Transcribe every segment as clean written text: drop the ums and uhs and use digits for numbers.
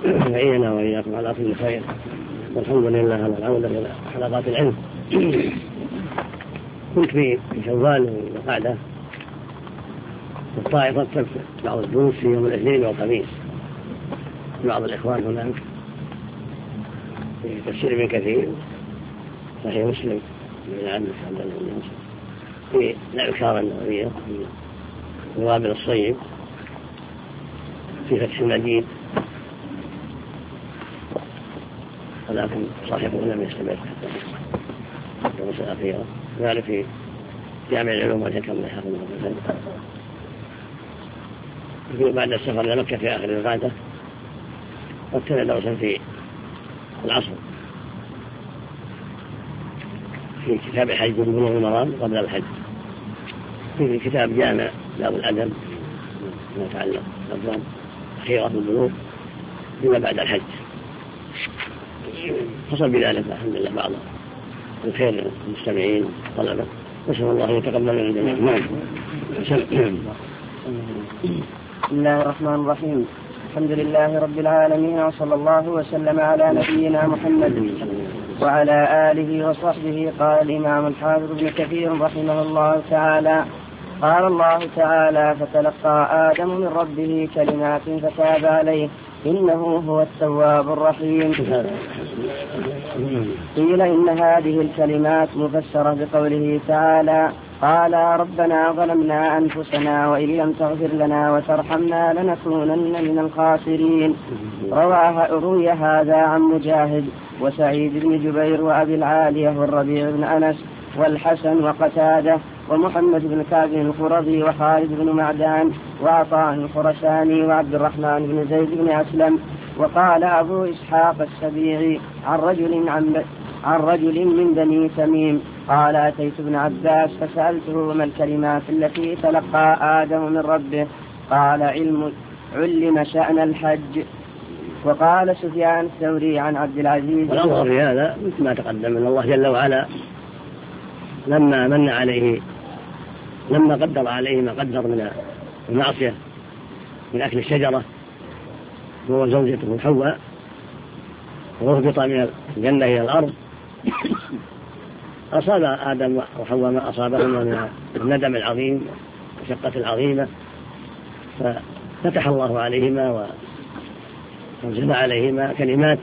يعيننا وإياكم على كل خير، والحمد لله على العودة إلى حلقات العلم. كنت في شوال وقعدة والطائفة تكتب بعض الدروس في يوم الاثنين والخميس، بعض الإخوان هناك في تفسير ابن كثير صحيح مسلم من عنه عبد الله بن مسلم، في الأذكار النووية، في الوابل الصيب، في فتح المجيد، ولكن صاحبه لم يستمر حتى الدروس الأخيرة، ذلك في جامع العلوم والحكم لحافظ الله. بعد السفر إلى مكة في آخر الغادة وابتدأ درسا في العصر في كتاب الحج بلوغ المرام قبل الحج، في كتاب جامع باب الأدب ما يتعلق بالأبواب الأخيرة في البلوغ بما بعد الحج. حصل بذلك الحمد لله بعض الخير المستمعين طلبة، نسأل الله أن يتقبل من الجميع. بسم الله الرحمن الرحيم. الحمد لله رب العالمين، وصلى الله وسلم على نبينا محمد وعلى آله وصحبه. قال الإمام الحافظ ابن كثير رحمه الله تعالى: قال الله تعالى: فتلقى آدم من ربه كلمات فتاب عليه إنه هو التواب الرحيم. قيل إن هذه الكلمات مفسرة بقوله تعالى: قال ربنا ظلمنا أنفسنا وإن لم تغفر لنا وترحمنا لنكونن من الخاسرين. روي هذا عن مجاهد وسعيد بن جبير وأبي العالية والربيع بن أنس والحسن وقتادة ومحمد بن كعب القرظي وخالد بن معدان وعطاء الخرساني وعبد الرحمن بن زيد بن أسلم. وقال أبو إسحاق السبيعي عن رجل من بني تميم قال: أتيت ابن عباس فسألته ما الكلمات التي تلقى آدم من ربه؟ قال: علم شأن الحج. وقال سفيان الثوري عن عبد العزيز. والأمر في هذا مثل ما تقدم أن الله جل وعلا لما من عليه، لما قدر عليه ما قدر من المعصية من أكل الشجرة هو زوجته حواء، وهبط من الجنة إلى الأرض، أصاب آدم وحواء ما أصابهما من الندم العظيم والشقة العظيمة، ففتح الله عليهما وانزل عليهما كلمات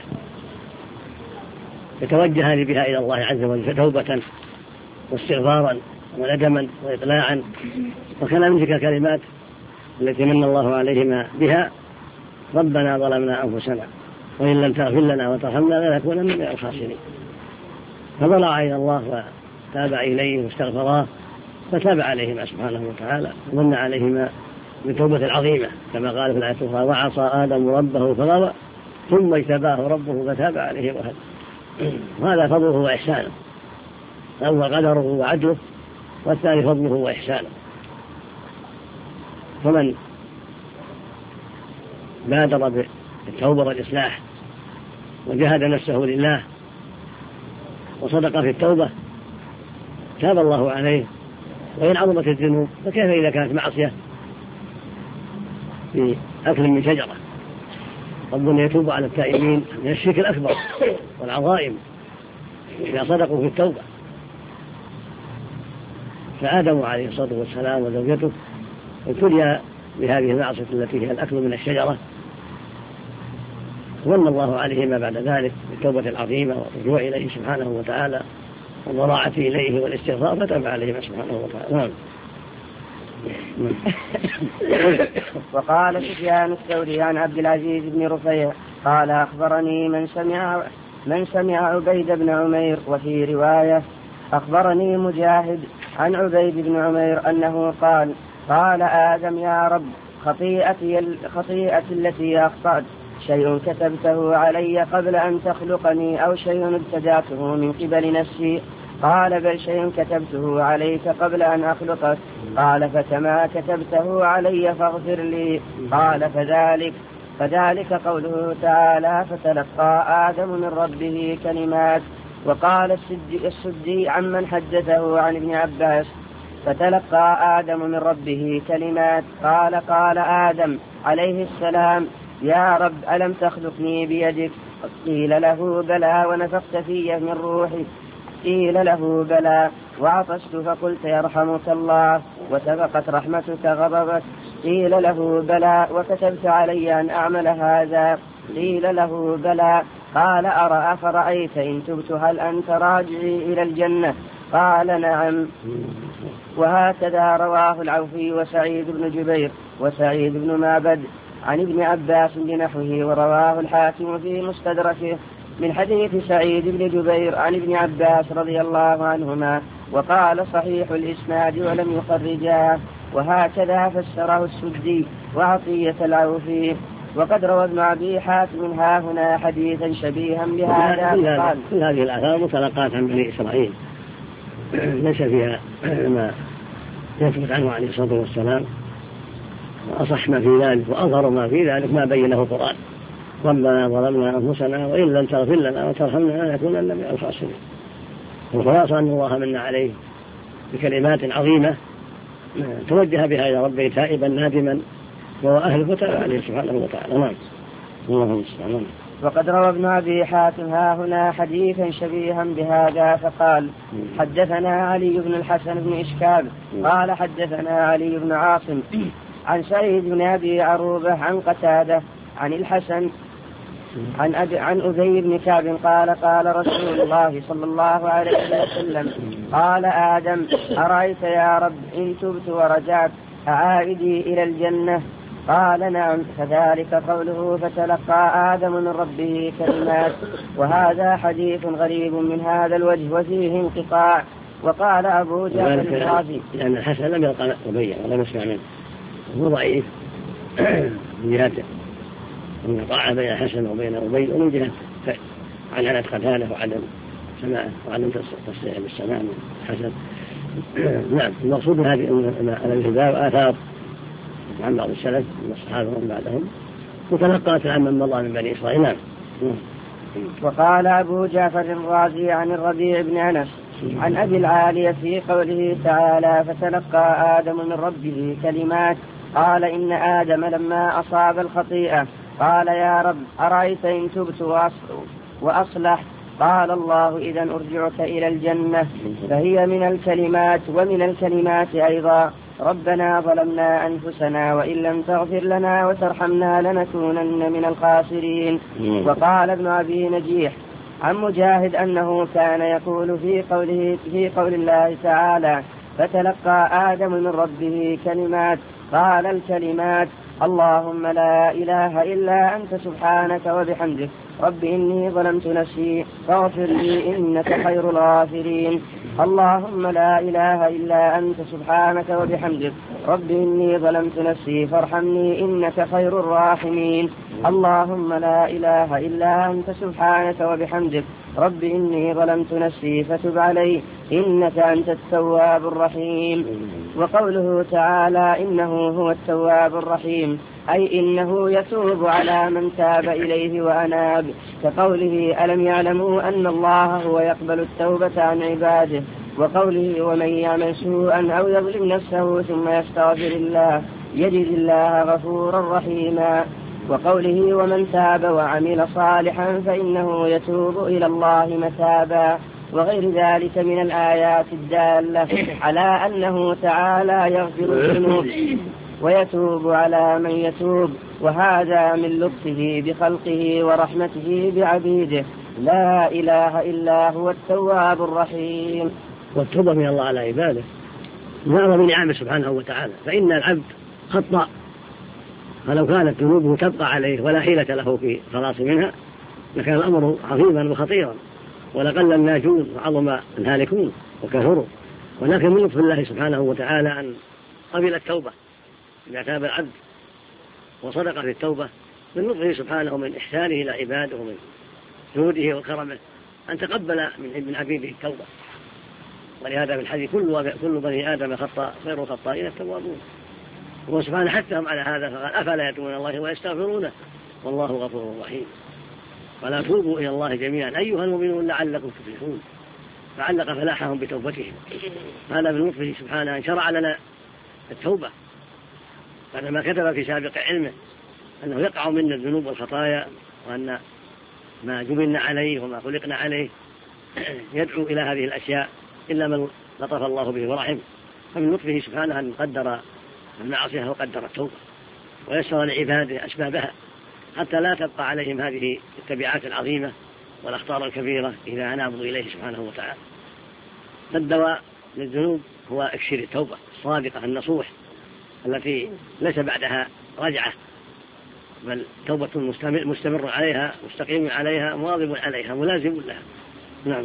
يتوجهان بها إلى الله عز وجل توبة واستغفارا وندما وإطلاعا. وكان من تلك الكلمات التي من الله عليهما بها: ربنا ظلمنا أنفسنا وإن لم تغفر لنا وترحمنا لنكونن من الخاسرين. فضلع إلى الله وتاب إليه واستغفراه فتاب عليهما سبحانه وتعالى ومن عليهما بالتوبة العظيمة كما قال في الآية الأخرى: وعصى آدم ربه فغوى ثم اجتباه ربه فتاب عليه وهدى. وهذا فضله وإحسانه، الأول قدره وعدله، والثاني فضله وإحسانه. فمن بادر بالتوبة والإصلاح وجاهد نفسه لله وصدق في التوبة تاب الله عليه. وإن عظمت الذنوب فكيف إذا كانت معصية في أكل من شجرة؟ ربنا يتوب على التائبين من الشرك الأكبر والعظائم إذا صدقوا في التوبة. فآدم عليه الصلاة والسلام وزوجته ابتلي بهذه المعصية التي هي الأكل من الشجرة، ومن الله عليهما بعد ذلك بالتوبة العظيمة والرجوع إليه سبحانه وتعالى والضراعة إليه والاستغفار فتاب عليهما سبحانه وتعالى. وقال سفيان الثوري عن عبد العزيز بن رفيع قال: أخبرني من سمع عبيد بن عمير. وفي رواية: أخبرني مجاهد عن عبيد بن عمير أنه قال آدم: يا رب، خطيئتي التي أخطأت شيء كتبته علي قبل أن تخلقني أو شيء ابتدعته من قبل نفسي؟ قال: بل شيء كتبته عليك قبل أن أخلقك. قال: فكما كتبته علي فاغفر لي. قال: فذلك قوله تعالى: فتلقى آدم من ربه كلمات. وقال السدي عمن حدثه عن ابن عباس: فتلقى آدم من ربه كلمات. قال آدم عليه السلام: يا رب ألم تخلقني بيدك؟ قيل له بلى، ونفخت في من روحي؟ قيل له بلى، وعطشت فقلت يرحمك الله، وسبقت رحمتك غضبك؟ قيل له بلى، وكتبت علي أن أعمل هذا؟ قيل له بلى. قال أفرأيت إن تبت هل أنت راجعي إلى الجنة؟ قال نعم. وهكذا رواه العوفي وسعيد بن جبير وسعيد بن معبد عن ابن عباس بنحوه، ورواه الحاكم في مستدركه من حديث سعيد بن جبير عن ابن عباس رضي الله عنهما، وقال صحيح الإسناد ولم يخرجاه. وهكذا فسره السدي وعطية العوفي. وقد روى ابن أبي حاتم هاهنا حديثا شبيها بهذا. قال كل هذه الآثار متلقاة عن بني إسرائيل، ليس فيها ما يثبت عنه عليه الصلاة والسلام، وأصح ما في ذلك وأظهر ما في ذلك ما بينه القرآن: ربنا ظلمنا أنفسنا وإن لم تغفر لنا وترحمنا لنكونن من الخاسرين. والخلاصة أن الله من عليه بكلمات عظيمة توجه بها إلى ربه تائبا نادما وهو أهل فتاب عليه سبحانه وتعالى. نعم. اللهم صل. وقد روى ابن أبي حاتم هاهنا حديثا شبيها بهذا فقال: حدثنا علي بن الحسن بن إشكاب قال حدثنا علي بن عاصم عن سعيد بن أبي عروبة عن قتادة عن الحسن عن أبي بن كعب قال: قال رسول الله صلى الله عليه وسلم: قال آدم: أرأيت يا رب إن تبت ورجعت أعائدي إلى الجنة؟ قال: نعم. فذلك قوله: فتلقى آدم من ربه كلمات. وهذا حديث غريب من هذا الوجه وفيه انقطاع. وقال أبو جعفر الرازي: لأن الحسن لم يلقى أبي ولم يسمع منه، هو ضعيف من جهة انقطاع بين الحسن وبين أبي، ومن جهة عنعنة قتاله وعدم سماعه وعدم تصريح بالسماع من الحسن. نعم. المقصود من هذه الباب آثار عن بعض السلف من الصحابة ومن بعدهم متلقاة عن من مضى من بني إسرائيل. نعم. وقال أبو جعفر الرازي عن الربيع بن أنس عن أبي العالية في قوله تعالى: فتلقى آدم من ربه كلمات. قال: إن آدم لما أصاب الخطيئة قال: يا رب أرأيت إن تبت وأصلح؟ قال الله: إذا أرجعك إلى الجنة. فهي من الكلمات. ومن الكلمات أيضا: ربنا ظلمنا أنفسنا وإن لم تغفر لنا وترحمنا لنكونن من الخاسرين. وقال ابن أبي نجيح عن مجاهد أنه كان يقول في قول الله تعالى: فتلقى آدم من ربه كلمات. قال: الكلمات: اللهم لا إله إلا أنت سبحانك وبحمدك رب إني ظلمت نفسي فاغفر لي إنك خير الغافرين. اللهم لا إله إلا أنت سبحانك وبحمدك رب إني ظلمت نفسي فارحمني إنك خير الراحمين. اللهم لا إله إلا أنت سبحانك وبحمدك رب إني ظلمت نفسي فتب علي إنك أنت التواب الرحيم. وقوله تعالى: إنه هو التواب الرحيم، أي إنه يتوب على من تاب إليه وأناب، كقوله: ألم يعلموا أن الله هو يقبل التوبة عن عباده. وقوله: ومن يعمل سوءا أو يظلم نفسه ثم يستغفر الله يجد الله غفورا رحيما. وقوله: ومن تاب وعمل صالحا فإنه يتوب إلى الله متابا. وغير ذلك من الآيات الدالة على أنه تعالى يغفر الذنوب ويتوب على من يتوب، وهذا من لطفه بخلقه ورحمته بعبيده. لا إله إلا هو التواب الرحيم. والتوبة من الله على عباده من أعظم نعمه سبحانه وتعالى، فإن العبد خطأ، فلو كانت ذنوبه تبقى عليه ولا حيلة له في خلاص منها لكان الأمر عظيما وخطيرا، ولقل الناجون وعظم الهالكون وكفروا. ولكن من لطف الله سبحانه وتعالى أن قبل التوبة إذا تاب العبد وصدق في التوبة، من لطفه سبحانه ومن إحسانه إلى عباده ومن جوده وكرمه أن تقبل من عبيده التوبة. ولهذا في الحديث: كل بني آدم خطاء خير الخطائين التوابون. هو سبحانه حثهم على هذا فقال: أفلا يتوبون الله ويستغفرونه والله غفور رحيم. ولا توبوا إلى الله جميعا أيها المؤمنون لعلكم تفلحون، فعلق فلاحهم بتوبتهم. هذا من لطفه سبحانه أن شرع لنا التوبة بعدما كتب في سابق علمه أنه يقع منا الذنوب والخطايا، وأن ما جبلنا عليه وما خلقنا عليه يدعو إلى هذه الأشياء إلا من لطف الله به ورحم. فمن لطفه سبحانه أن قدر المعصية وقدر التوبة ويسر لعباده أسبابها حتى لا تبقى عليهم هذه التبعات العظيمة والأخطار الكبيرة إذا أنابوا إليه سبحانه وتعالى. فالدواء للذنوب هو إكسير التوبة الصادقة النصوح التي ليس بعدها رجعة، بل توبة مستمر عليها مستقيم عليها مواظب عليها ملازم لها. نعم.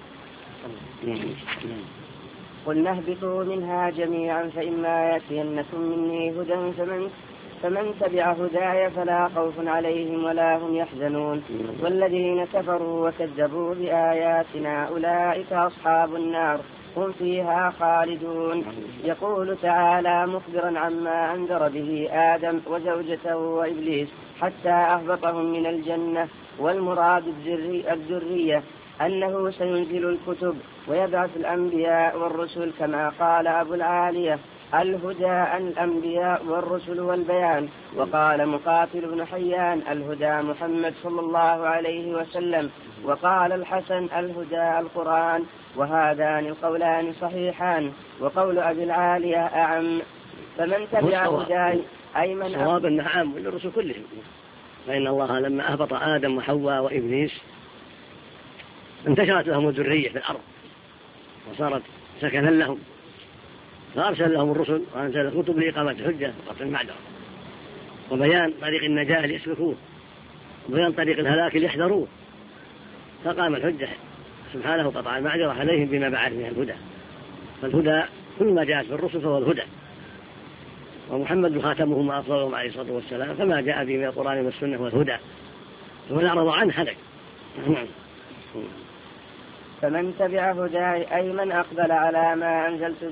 قلنا اهبطوا منها جميعا فإما يأتينكم مني هدى فمن تبع هداي فلا خوف عليهم ولا هم يحزنون والذين كفروا وكذبوا بآياتنا أولئك أصحاب النار هم فيها خالدون. يقول تعالى مخبرا عما أنذر به آدم وزوجته وإبليس حتى أهبطهم من الجنة، والمراد الذرية أنه سينزل الكتب ويبعث الأنبياء والرسل كما قال أبو العالية الهدى الأنبياء والرسل والبيان. وقال مقاتل بن حيان الهدى محمد صلى الله عليه وسلم. وقال الحسن الهدى القرآن. وهذان القولان صحيحان، وقول أبي العالية أعم. فمن تبع هداي أي من صواب أنه عام للرسل كلهم، فإن الله لما أهبط آدم وحواء وإبليس انتشرت لهم الذرية في الأرض وصارت سكنا لهم، فأرسل لهم الرسل وأنزل الكتب لإقامة الحجة وقطع المعذرة وبيان طريق النجاة ليسلكوه وبيان طريق الهلاك ليحذروه، فقام الحجة سبحانه وقطع المعذرة عليهم بما بعث من الهدى. فالهدى كل ما جاءت بالرسل فهو الهدى، ومحمد خاتمهم وأفضلهم عليه الصلاة والسلام فما جاء به من القرآن والسنة هو الهدى، ومن أعرض عنه هلك. فمن تبع هداي أي من أقبل على ما أنزلت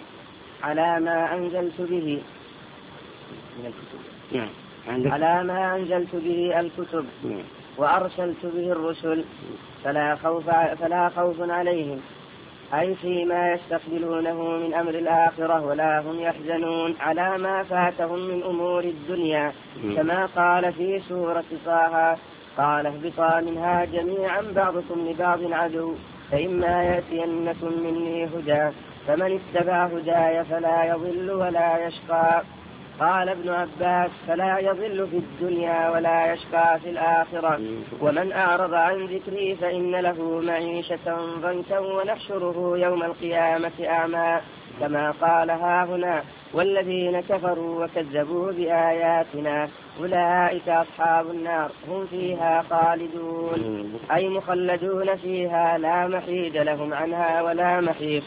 به من الكتب، على ما أنزلت به الكتب وأرسلت به الرسل فلا خوف عليهم أي فيما يستقبلونه من أمر الآخرة ولا هم يحزنون على ما فاتهم من أمور الدنيا، كما قال في سورة طه قال اهبطا منها جميعا بعضكم لبعض عدو فإما يأتينكم مني هدى فمن اتبع هداي فلا يضل ولا يشقى. قال ابن عباس فلا يضل في الدنيا ولا يشقى في الآخرة. ومن أعرض عن ذكري فإن له معيشة ضنكا ونحشره يوم القيامة أعمى، كما قال هاهنا والذين كفروا وكذبوا بآياتنا أولئك أصحاب النار هم فيها خالدون أي مخلدون فيها لا محيد لهم عنها ولا محيط.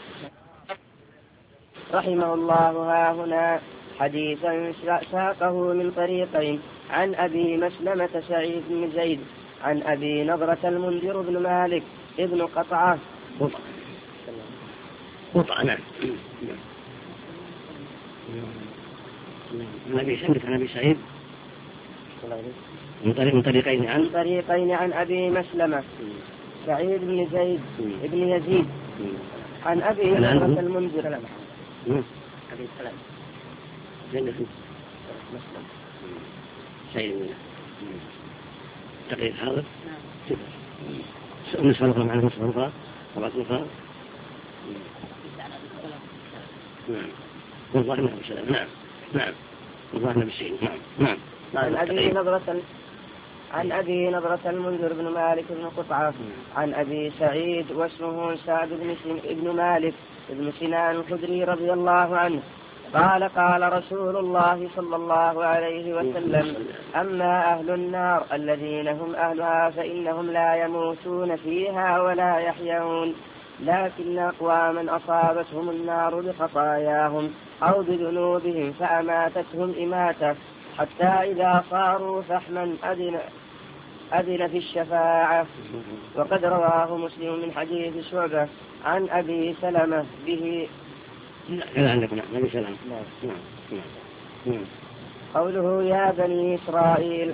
رحمه الله هاهنا حديثا ساقه من طريقين عن أبي مسلمة سعيد بن زيد عن أبي نضرة المنذر بن مالك ابن قطعة نعم نبي سعيد من طريقين عن أبي مسلمة سعيد بن زيد ابن يزيد عن أبي نضرة المنذر أبي سلام جنة مسلم سعيد منه تقريب حاضر نصف الأخرى معنى نصف الأخرى طبعا الأخرى نعم والله نعم سلام نعم والله نعم سعيد نعم عن أبي نضرة المنذر بن مالك بن قطعة عن أبي سعيد واسمه سعد بن مالك بن سنان الخدري رضي الله عنه قال رسول الله صلى الله عليه وسلم أما أهل النار الذين هم أهلها فإنهم لا يموتون فيها ولا يحيون، لكن أقواما أصابتهم النار بخطاياهم أو بذنوبهم فأماتتهم إماتة حتى إذا صاروا فحما أذن في الشفاعة. وقد رواه مسلم من حديث شعبة عن أبي سلمة به. قوله يا بني إسرائيل.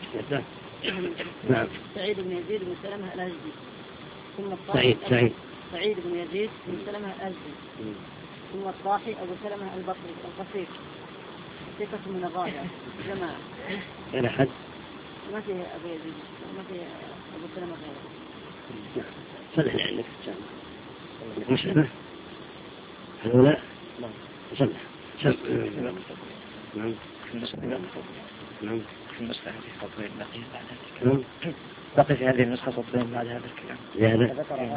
سعيد بن يزيد بن سلمة الأزدي ثم سعيد بن يزيد بن سلمة الأزدي ثم الطاحي أبو سلمة البصري القصير في قسم من الرابع جماعة إلى حد ما في أبو يزيد ما في أبو سلمة غيره. صلح لي عندك مسلمة هؤلاء صلح نعم نعم في النسخة هذه سطرين بقي بعد هذا بقي في هذه النسخة سطرين بعد هذا الكلام.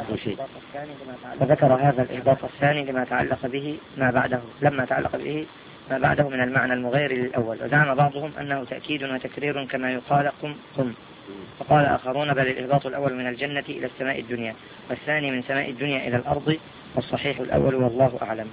فذكر هذا الإهباط الثاني لما تعلق به ما بعده لما تعلق به ما بعده من المعنى المغير للأول. وزعم بعضهم أنه تأكيد وتكرير كما يقال قم. فقال آخرون بل الإهباط الأول من الجنة إلى السماء الدنيا والثاني من سماء الدنيا إلى الأرض والصحيح الأول والله أعلم.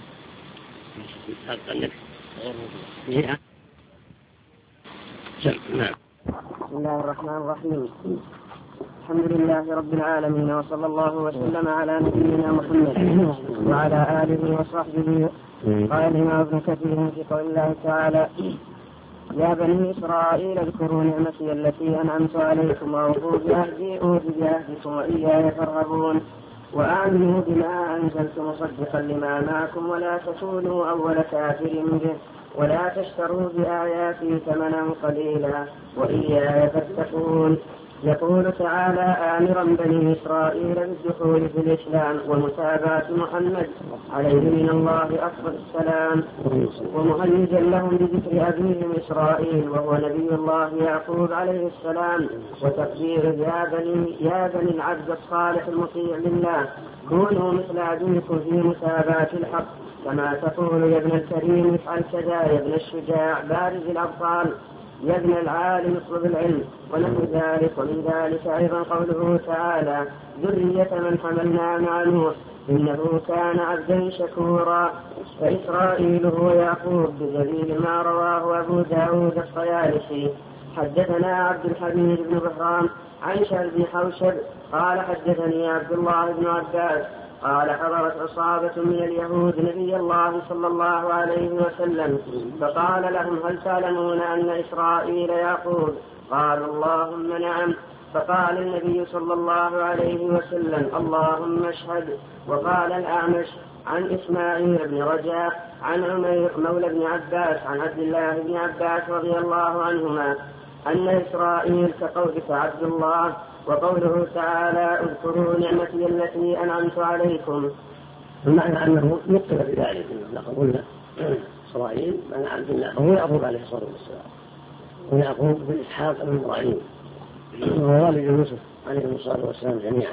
بسم الله الرحمن الرحيم. الحمد لله رب العالمين وصلى الله وسلم على نبينا محمد وعلى آله وصحبه. قال الإمام ابن كثير في قول الله تعالى يا بني إسرائيل اذكروا نعمتي التي أنعمت عليكم وأوفوا بعهدي أوف بعهدكم وإياي فارهبون وآمنوا بما أنزلت مصدقا لما معكم ولا تكونوا أول كافر به ولا تشتروا بآياتي ثمنا قليلا وإياي فاتقون. يقول تعالى آمرا بني إسرائيل بالدخول في الإسلام ومتابعة محمد عليه من الله أفضل السلام ومهيجا لهم بذكر أبيهم إسرائيل وهو نبي الله يعقوب عليه السلام وتقدير يا بني العبد الصالح المطيع لله كونوا مثل أبيكم في متابعة الحق كما تقول يا ابن الكريم افعل كذا يا ابن الشجاع بارز الأبطال يا ابن العالم اطلب العلم ونحو ذلك. ومن ذلك أيضا قوله تعالى ذرية من حملنا مع نوح إنه كان عبدا شكورا. فإسرائيل هو يعقوب بدليل ما رواه أبو داود الطيالسي. حدثنا عبد الحميد بن بهرام عن شهر بن حوشب قال حدثني عبد الله بن عباس قال حضرت عصابة من اليهود نبي الله صلى الله عليه وسلم فقال لهم هل تعلمون أن إسرائيل يعقوب؟ قالوا اللهم نعم. فقال النبي صلى الله عليه وسلم اللهم اشهد. وقال الأعمش عن إسماعيل بن رجاء عن عمير مولى بن عباس عن عبد الله بن عباس رضي الله عنهما أن إسرائيل كقولك عبد الله. وقوله تعالى اذكروا نعمتي التي أنعمت عليكم المعنى أنه يقتل بذلك لقد قلنا إسرائيل من عبد الله هو يعقوب عليه الصلاة والسلام ويعقوب بن إسحاق بن إبراهيم ووالد يوسف عليه الصلاة والسلام جميعا.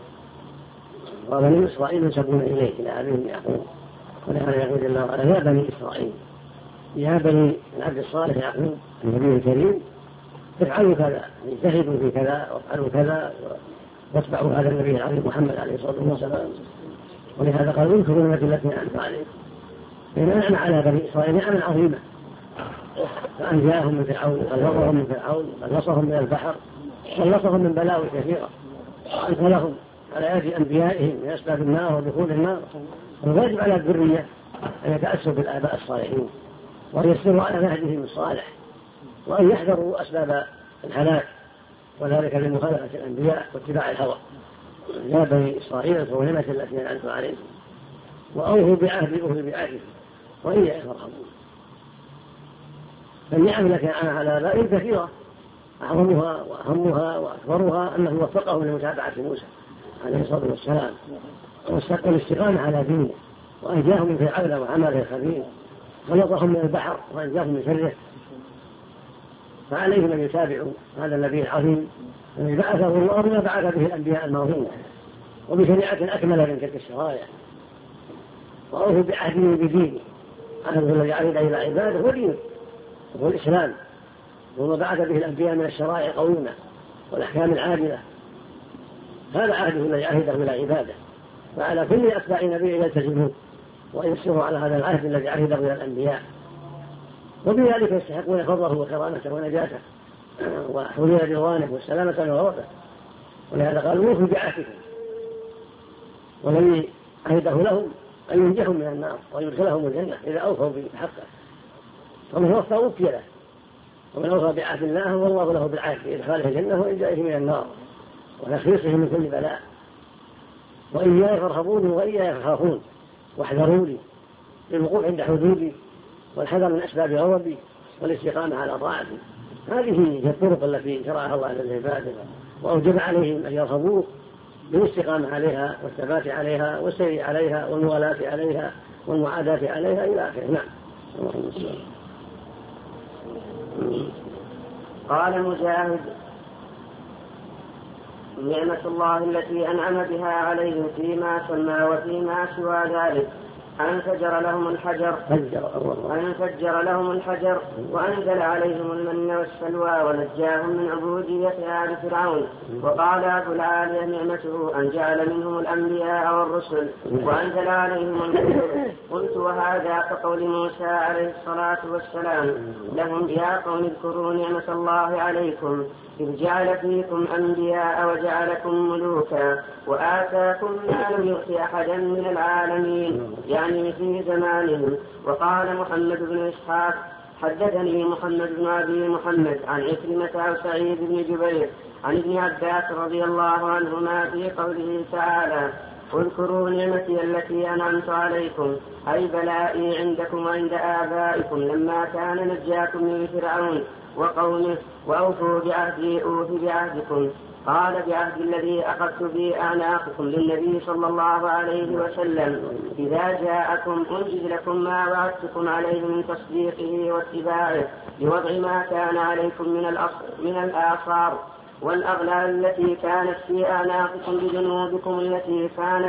وبني إسرائيل ينسبون إليه إلى أبيهم يعقوب ولهذا يقول الله تعالى يا بني إسرائيل يا بني العبد الصالح يعقوب النبي الكريم افعلوا كذا اجتهدوا في كذا وافعلوا كذا واتبعوا هذا النبي العظيم محمد عليه الصلاة والسلام. ولهذا قال اذكروا نعمتي التي أنعمت عليكم لأن على بني إسرائيل نعمة عظيمة فأنجاهم من فرعون خلصهم من فرعون خلصهم من البحر خلصهم من بلاوي كثيرة وأدخلهم على يد أنبيائهم من أسباب النار ودخول النار. ويجب على الذرية أن يتأسوا بالآباء الصالحين ويسيروا على نهجهم الصالح وأن يحذروا أسباب الهلاك وذلك لمخالفة الأنبياء واتباع الهوى. يا بني إسرائيل اذكروا نعمتي التي أنعمت عليكم وأوفوا بعهدي أوف بعهدكم وإياي فارهبون. فالنعم التي أنعم على آبائهم كثيرة أعظمها وأهمها وأكبرها أنه وفقهم لمتابعة موسى عليه الصلاة والسلام والاستقامة على دينه وأنجاهم من فرعون وعمله الخبيث خلصهم من البحر وأنجاهم من شره. فعليهم أن يتابعوا هذا النبي العظيم الذي بعثه الله ما بعث به الأنبياء الماضين وبشريعة أكمل من تلك الشرائع وأوفوا بعهده بدينه. عهده الذي عهد إلى عباده هو دينه وهو الإسلام وما بعث به الأنبياء من الشرائع قويمة والأحكام العادلة. هذا عهده الذي عهده إلى عباده فعلى كل أتباع نبي يلتزمون ويسروا على هذا العهد الذي عهده إلى الأنبياء وبذلك يستحقون فضله وكرامته ونجاته وحلول رضوانه والسلامة من غضبه. ولهذا قال وفوا بعهدكم والذي عهده لهم أن ينجحهم من النار ويدخلهم الجنة إذا أوفوا بحقه. فمن وفى وفي له ومن أوفى بعهد الله والله له بالعهد بإدخاله الجنة وإنجائه من النار وتخليصه من كل بلاء. وإياي فارهبوني وإياي فخافون واحذروني للوقوف عند حدودي والحذر من أسباب غضبي والاستقامة على طاعته. هذه هي الطرق التي شرعها الله للعباد وأوجب عليهم أن يرغبوا بالاستقامة عليها والثبات عليها والسير عليها والموالاة عليها والمعاداة عليها إلى آخره. نعم. قال مجاهد: نعمة الله التي أنعم بها عليهم فيما سمى وفيما سوى ذلك أن فجر لهم الحجر وأنزل عليهم المن والسلوى ونجاهم من عبودية آل فرعون. وقال أبو العالية: نعمته أن جعل منهم الأنبياء والرسل وأنزل عليهم الكتب. قلت: وهذا كقول موسى عليه الصلاة والسلام لهم: يا قوم اذكروا نعمة الله عليكم إذ جعل فيكم أنبياء وجعلكم ملوكا وآتاكم ما لم يؤت أحدا من العالمين، يعني في زمانهم. وقال محمد بن إسحاق: حدثني محمد بن أبي محمد عن عكرمة أو سعيد بن جبير عن ابن عباس رضي الله عنهما في قوله تعالى: اذكروا نعمتي التي أنعمت عليكم، أي بلائي عندكم وعند آبائكم لما كان نجاكم من فرعون وقومه، وأوفوا بعهدي أوف بعهدكم. قال: بعهد الذي أخذت به أعناقكم للنبي صلى الله عليه وسلم إذا جاءكم أنجز لكم ما وعدتكم عليه من تصديقه واتباعه بوضع ما كان عليكم من الآثار والأغلال التي كانت في أعناقكم بذنوبكم التي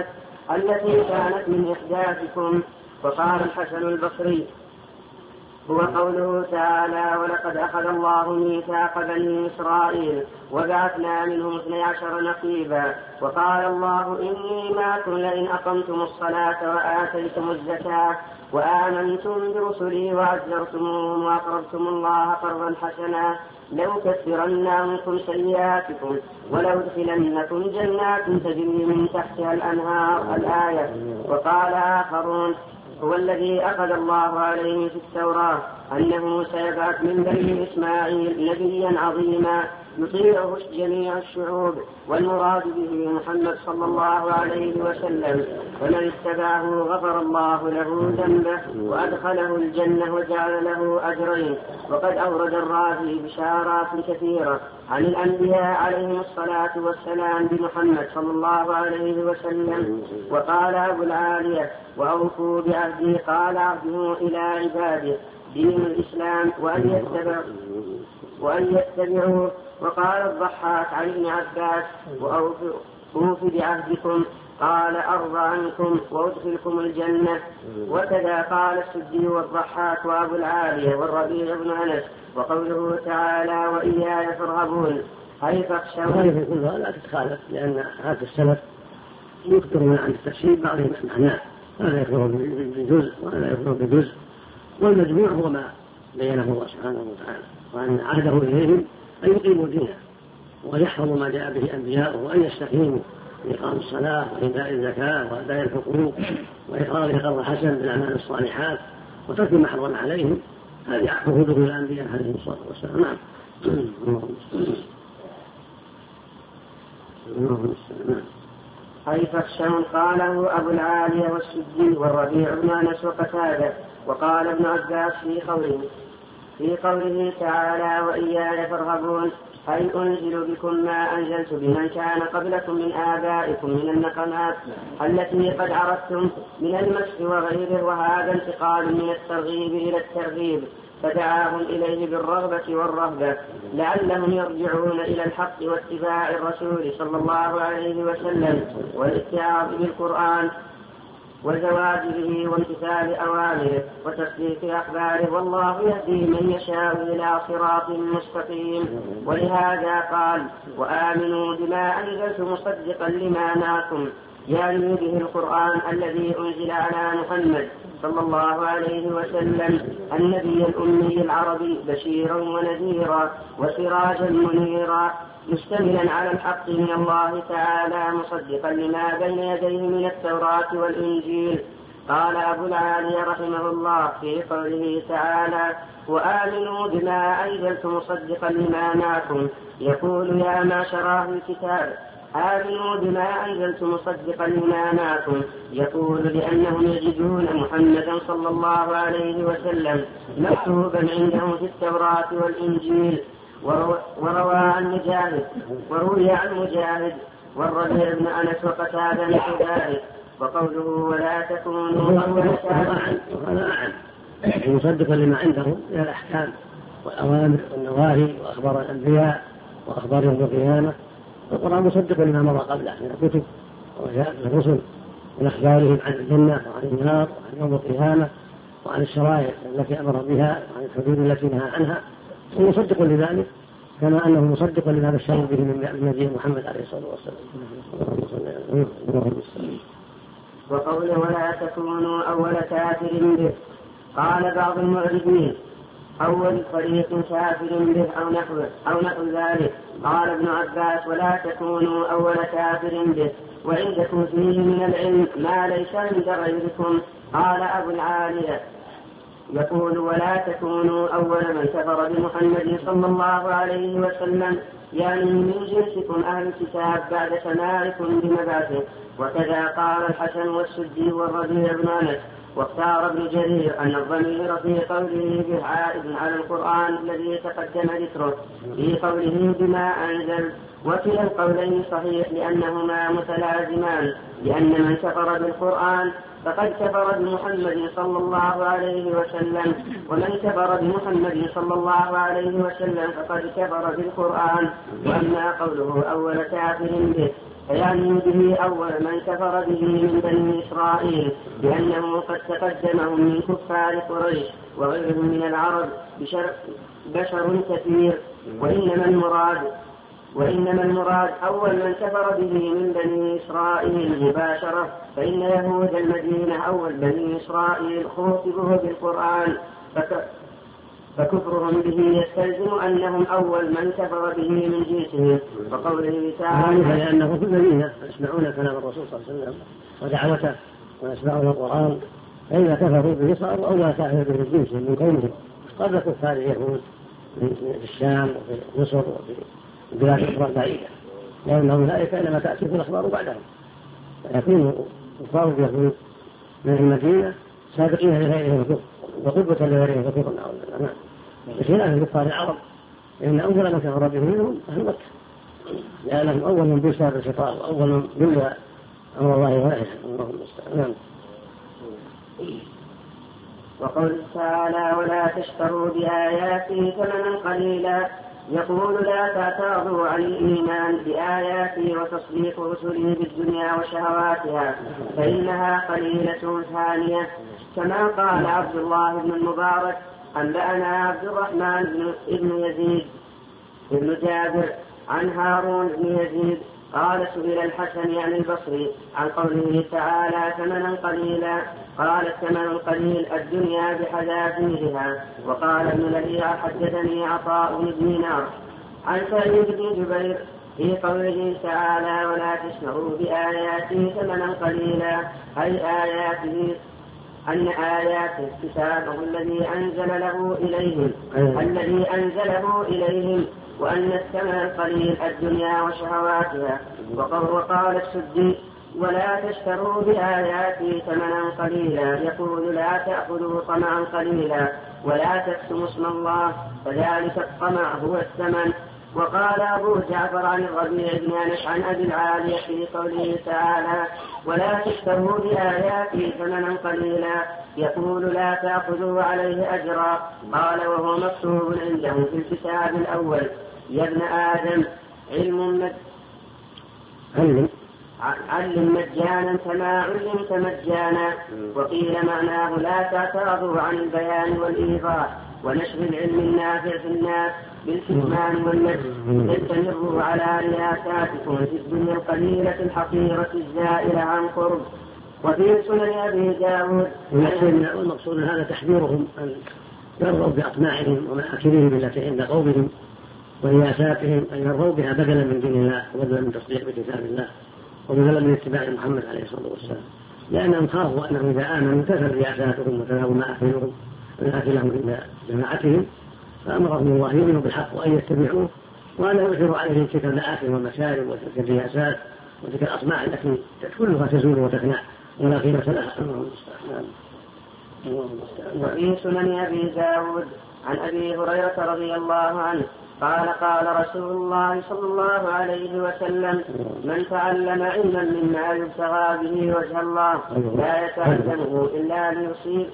كانت من إحداثكم. وقال الحسن البصري: هو قوله تعالى: ولقد أخذ الله ميثاق بني إسرائيل وبعثنا منهم 12 نقيبا. وقال الله: إني معكم لئن أقمتم الصلاة وآتيتم الزكاة وآمنتم برسلي وعزرتموهم وأقرضتم الله قرضا حسنا لأكفرن عنكم سيئاتكم ولأدخلنكم جنات تجري من تحتها الأنهار. الآية. وقال آخرون: هو الذي أخذ الله عليه في التوراة أنه سيبعث من بني إسماعيل نبيا عظيما يطيعه جميع الشعوب، والمراد به محمد صلى الله عليه وسلم، ومن اتبعه غفر الله له ذنبه وأدخله الجنة وجعل له أجرين. وقد أورد الرازي بشارات كثيرة عن الأنبياء عليهم الصلاة والسلام بمحمد صلى الله عليه وسلم. وقال أبو العالية: وأوفوا بعهدي، قال عهده إلى عباده دين الإسلام وأن يتبعوه. وقال الضحاك عن ابن عباس: وأوفوا بعهدكم، قال أرضى عنكم وأدخلكم الجنة. وكذا قال السدي والضحاك وأبو العالية والربيع بن أنس. وقوله تعالى: وإياي فارهبون، أي فاخشون. كلها لا تتخالف، لأن هذا السلف يكثرون عن التفسير بعضهم معناه، هذا يكثر بجزء وهذا يكثر بجزء، والمجموع هو ما بينه الله سبحانه وتعالى، وأن عهده إليهم أن يقيموا دينه ويحفظوا ما جاء به أنبياؤه وأن يستقيموا بإقام الصلاة وإيتاء الزكاة وأداء الحقوق وإقرار قرض حسن بالأعمال الصالحات وترك ما حرم عليهم. هذه حدود الأنبياء عليهم الصلاة والسلام. نعم. أي فاخشون، قاله أبو العالية والسدي والربيع بن أنس وقتادة. وقال ابن عباس في قوله تعالى: وإياي فارهبون، أي أنزل بكم ما أنزلت بمن كان قبلكم من آبائكم من النقمات التي قد عرفتم من المسح وغيره. وهذا انتقال من الترغيب إلى الترغيب، فدعاهم إليه بالرغبة والرهبة لعلهم يرجعون إلى الحق واتباع الرسول صلى الله عليه وسلم والاتعاظ بالقرآن وزواجه وامتثال أوامره وتصديق أخباره، والله يهدي من يشاء إلى صراط مستقيم. ولهذا قال: وآمنوا بما أنزلت مصدقا لما معكم، يعني به القرآن الذي أنزل على محمد صلى الله عليه وسلم النبي الأمي العربي بشيرا ونذيرا وسراجا منيرا مشتملا على الحق من الله تعالى مصدقا لما بين يديه من التوراة والإنجيل. قال أبو العالية رحمه الله في قوله تعالى: وآمنوا بما أنزلت مصدقا لما معكم، يقول: يا معشر أهل الكتاب آمنوا بما أنزلت مصدقا لما معكم يقول لأنهم يجدون محمدا صلى الله عليه وسلم مكتوبا عندهم في التوراة والإنجيل. وروي عن مجاهد والربيع بن أنس وقتادة مثل ذلك. وقوله ولا تكونوا أول كافر مصدقا لما عندهم من الأحكام والأوامر والنواهي وأخبار الأنبياء وأخبار يوم القيامة. القرآن مصدق لما مر قبله من الكتب وجاء الرسل من أخبارهم عن الجنة وعن النار وعن يوم القيامة وعن الشرائع التي أمر بها وعن الحدود التي نهى عنها. ومصدق لذلك كما أنه مصدق لما بشر به من نبي محمد عليه الصلاة والسلام. وقوله ولا تكونوا أول كافر به. قال بعض المعربين أول فريق كافر به أو نحو ذلك. قال ابن عباس ولا تكونوا أول كافر به وعندكم فيه من العلم ما ليس عند غيركم. قال أبو العالية يقول ولا تكونوا أول من كفر بمحمد صلى الله عليه وسلم يعني من جنسكم أهل الكتاب بعد سماعكم بمبعثه. وكذا قال الحسن والسدي والربيع بن أنس. واختار ابن جرير أن الضمير في قوله به عائد على القرآن الذي تقدم ذكره في قوله بما أنزل. وكلا القولين صحيح لأنهما متلازمان لأن من كفر بالقرآن فقد كفر بمحمد صلى الله عليه وسلم ومن كفر بمحمد صلى الله عليه وسلم فقد كفر بالقرآن. وأما قوله أول كافر به فيعني به أول من كفر به من بني إسرائيل لأنه قد تقدمهم من كفار قريش وغيرهم من العرب بشر كثير. وإنما المراد أول من كفر به من بني إسرائيل مباشرة فإن يهود المدينة أول بني إسرائيل خوطبوه بالقرآن فكفرهم به يستلزم أنهم أول من كفر به من جنسهم. وقوله تعالى لأنه في المدينة يسمعون كلام الرسول صلى الله عليه وسلم ودعوته ويسمعون القرآن فإذا كفروا به صاروا أول كافر به من جنسهم من قومهم قبل كفار اليهود في الشام وفي مصر وفي البلاد الأخرى البعيدة لأنهم أولئك إنما تأتيهم الأخبار بعدهم فيكون كفار اليهود من المدينة سابقين لغيرهم الكفر وقدوة لغيرهم الكفر بخلاف كفار العرب إن أول من كفر به منهم أهل مكة لأنهم أول من بشر الخطاب وأول من بلغ أمر الله وحده. اللهم المستعان. وقوله تعالى ولا تشتروا بآياتي ثمنا قليلا يقول لا تعترضوا عن الإيمان بآياتي وتصديق رسله بالدنيا وشهواتها فإنها قليلة ثانية. كما قال عبد الله بن المبارك أنبأنا عبد الرحمن بن يزيد بن جابر عن هارون بن يزيد قال سئل الحسن يعني البصري عن قوله تعالى ثمنا قليلا قال الثمن القليل الدنيا بحذافيرها. وقال ابن لهيعة حدثني عطاء بن دينار عن سعيد بن جبير في قوله تعالى ولا تشتروا بآياتي ثمنا قليلا أي آياته أن آياته كتابه الذي أنزله إليهم وأن الثمن القليل الدنيا وشهواتها. وقال السدي ولا تشتروا بآياتي ثمنا قليلا يقول لا تأخذوا طمعا قليلا ولا تكتموا اسم الله فذلك الطمع هو الثمن. وقال أبو جعفر عن الربيع بن أنس عن أبي العالية في قوله تعالى ولا تشتروا بآياتي ثمنا قليلا يقول لا تأخذوا عليه أجرا. قال وهو مكتوب عندهم في الكتاب الأول يا ابن آدم علم مجانا كما علمت مجانا. وقيل معناه لا تعترضوا عن البيان والإيضاح ونشر العلم النافع في الناس بالكتمان والنجم تستمروا على رياساتكم في الدنيا القليلة الحقيرة الزائلة عن قرب. وفي سنن أبي داود والمقصود هذا تحذيرهم أن يرضوا بأطماعهم ومآكلهم التي عند قومهم ورياساتهم أن يرضوا بها بدلا من دين الله وبدلا من تصديق بكتاب الله وبدلا من اتباع محمد عليه الصلاة والسلام لأنهم خافوا أنهم إذا آمنوا تزل رياساتهم وتذهب مآكلهم عند جماعتهم فأمرهم الله يؤمنوا بالحق وأن يتبعوه وأنا يؤثر عليه تلك المآكل والمشارب وتلك الرياسات وتلك الأطماع التي كلها تزول وتفنى ولا قيمة لها. وفي سنن أبي داود عن أبي هريرة رضي الله عنه قال قال رسول الله صلى الله عليه وسلم من تعلم علما مما يبتغى به وجه الله لا يتعلمه إلا ليصيب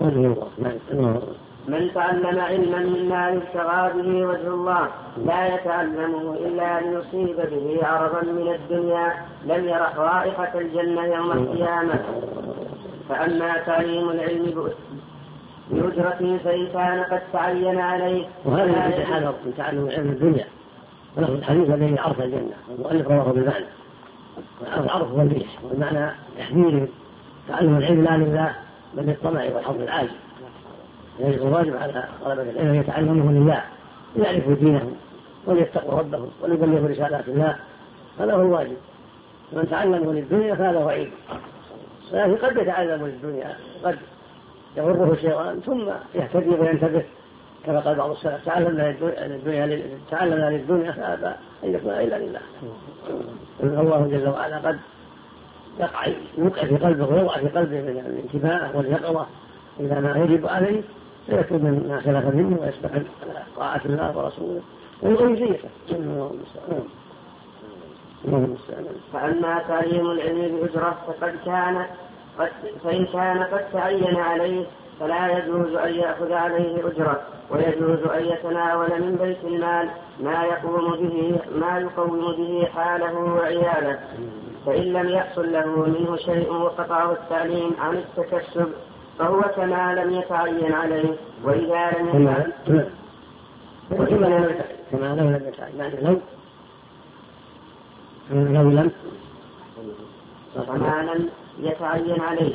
من تعلم علما مما يبتغى به وجه الله لا يتعلمه إلا ليصيب به عرضا من الدنيا لم يرح رائحة الجنة يوم القيامة. فأما تعليم العلم بأجرة فإن كان قد تعين عليه. وهذا يتحذر من تعلم العلم الدنيا، ولكن الحديث الذي عرف الجنة والمؤلف رواه بالمعنى، والعرف هو الريح، والمعنى تحذير تعلم العلم لا لله بل للطمع والحظ العاجل. يعني الواجب على طلبة العلم يتعلمه لله ليعرفوا دينهم وليتقوا ربهم وليبلغوا رسالات الله، هذا هو الواجب. من تعلمه للدنيا فهذا وعيد، لكن قد يتعلم للدنيا قد يغره الشيطان ثم يهتدي وينتبه، كما قال بعض السلف تعلمنا للدنيا فأبى أن يكون إلا لله. الله جل وعلا قد يوقع في قلبه ويوقع في قلبه من الانتباه واليقظة إلى ما يجب عليه، فيكون ما خلف منه ويستقل على طاعة الله ورسوله ويزيته. فأما تعليم العلم بأجرة فإن كان قد تعين عليه فلا يجوز أن يأخذ عليه أجرة، ويجوز أن يتناول من بيت المال ما يقوم به حاله وعياله، فإن لم يحصل له منه شيء وقطعه التعليم عن التكسب فهو كما لم يتعين عليه. وإذا لم يتعين عليه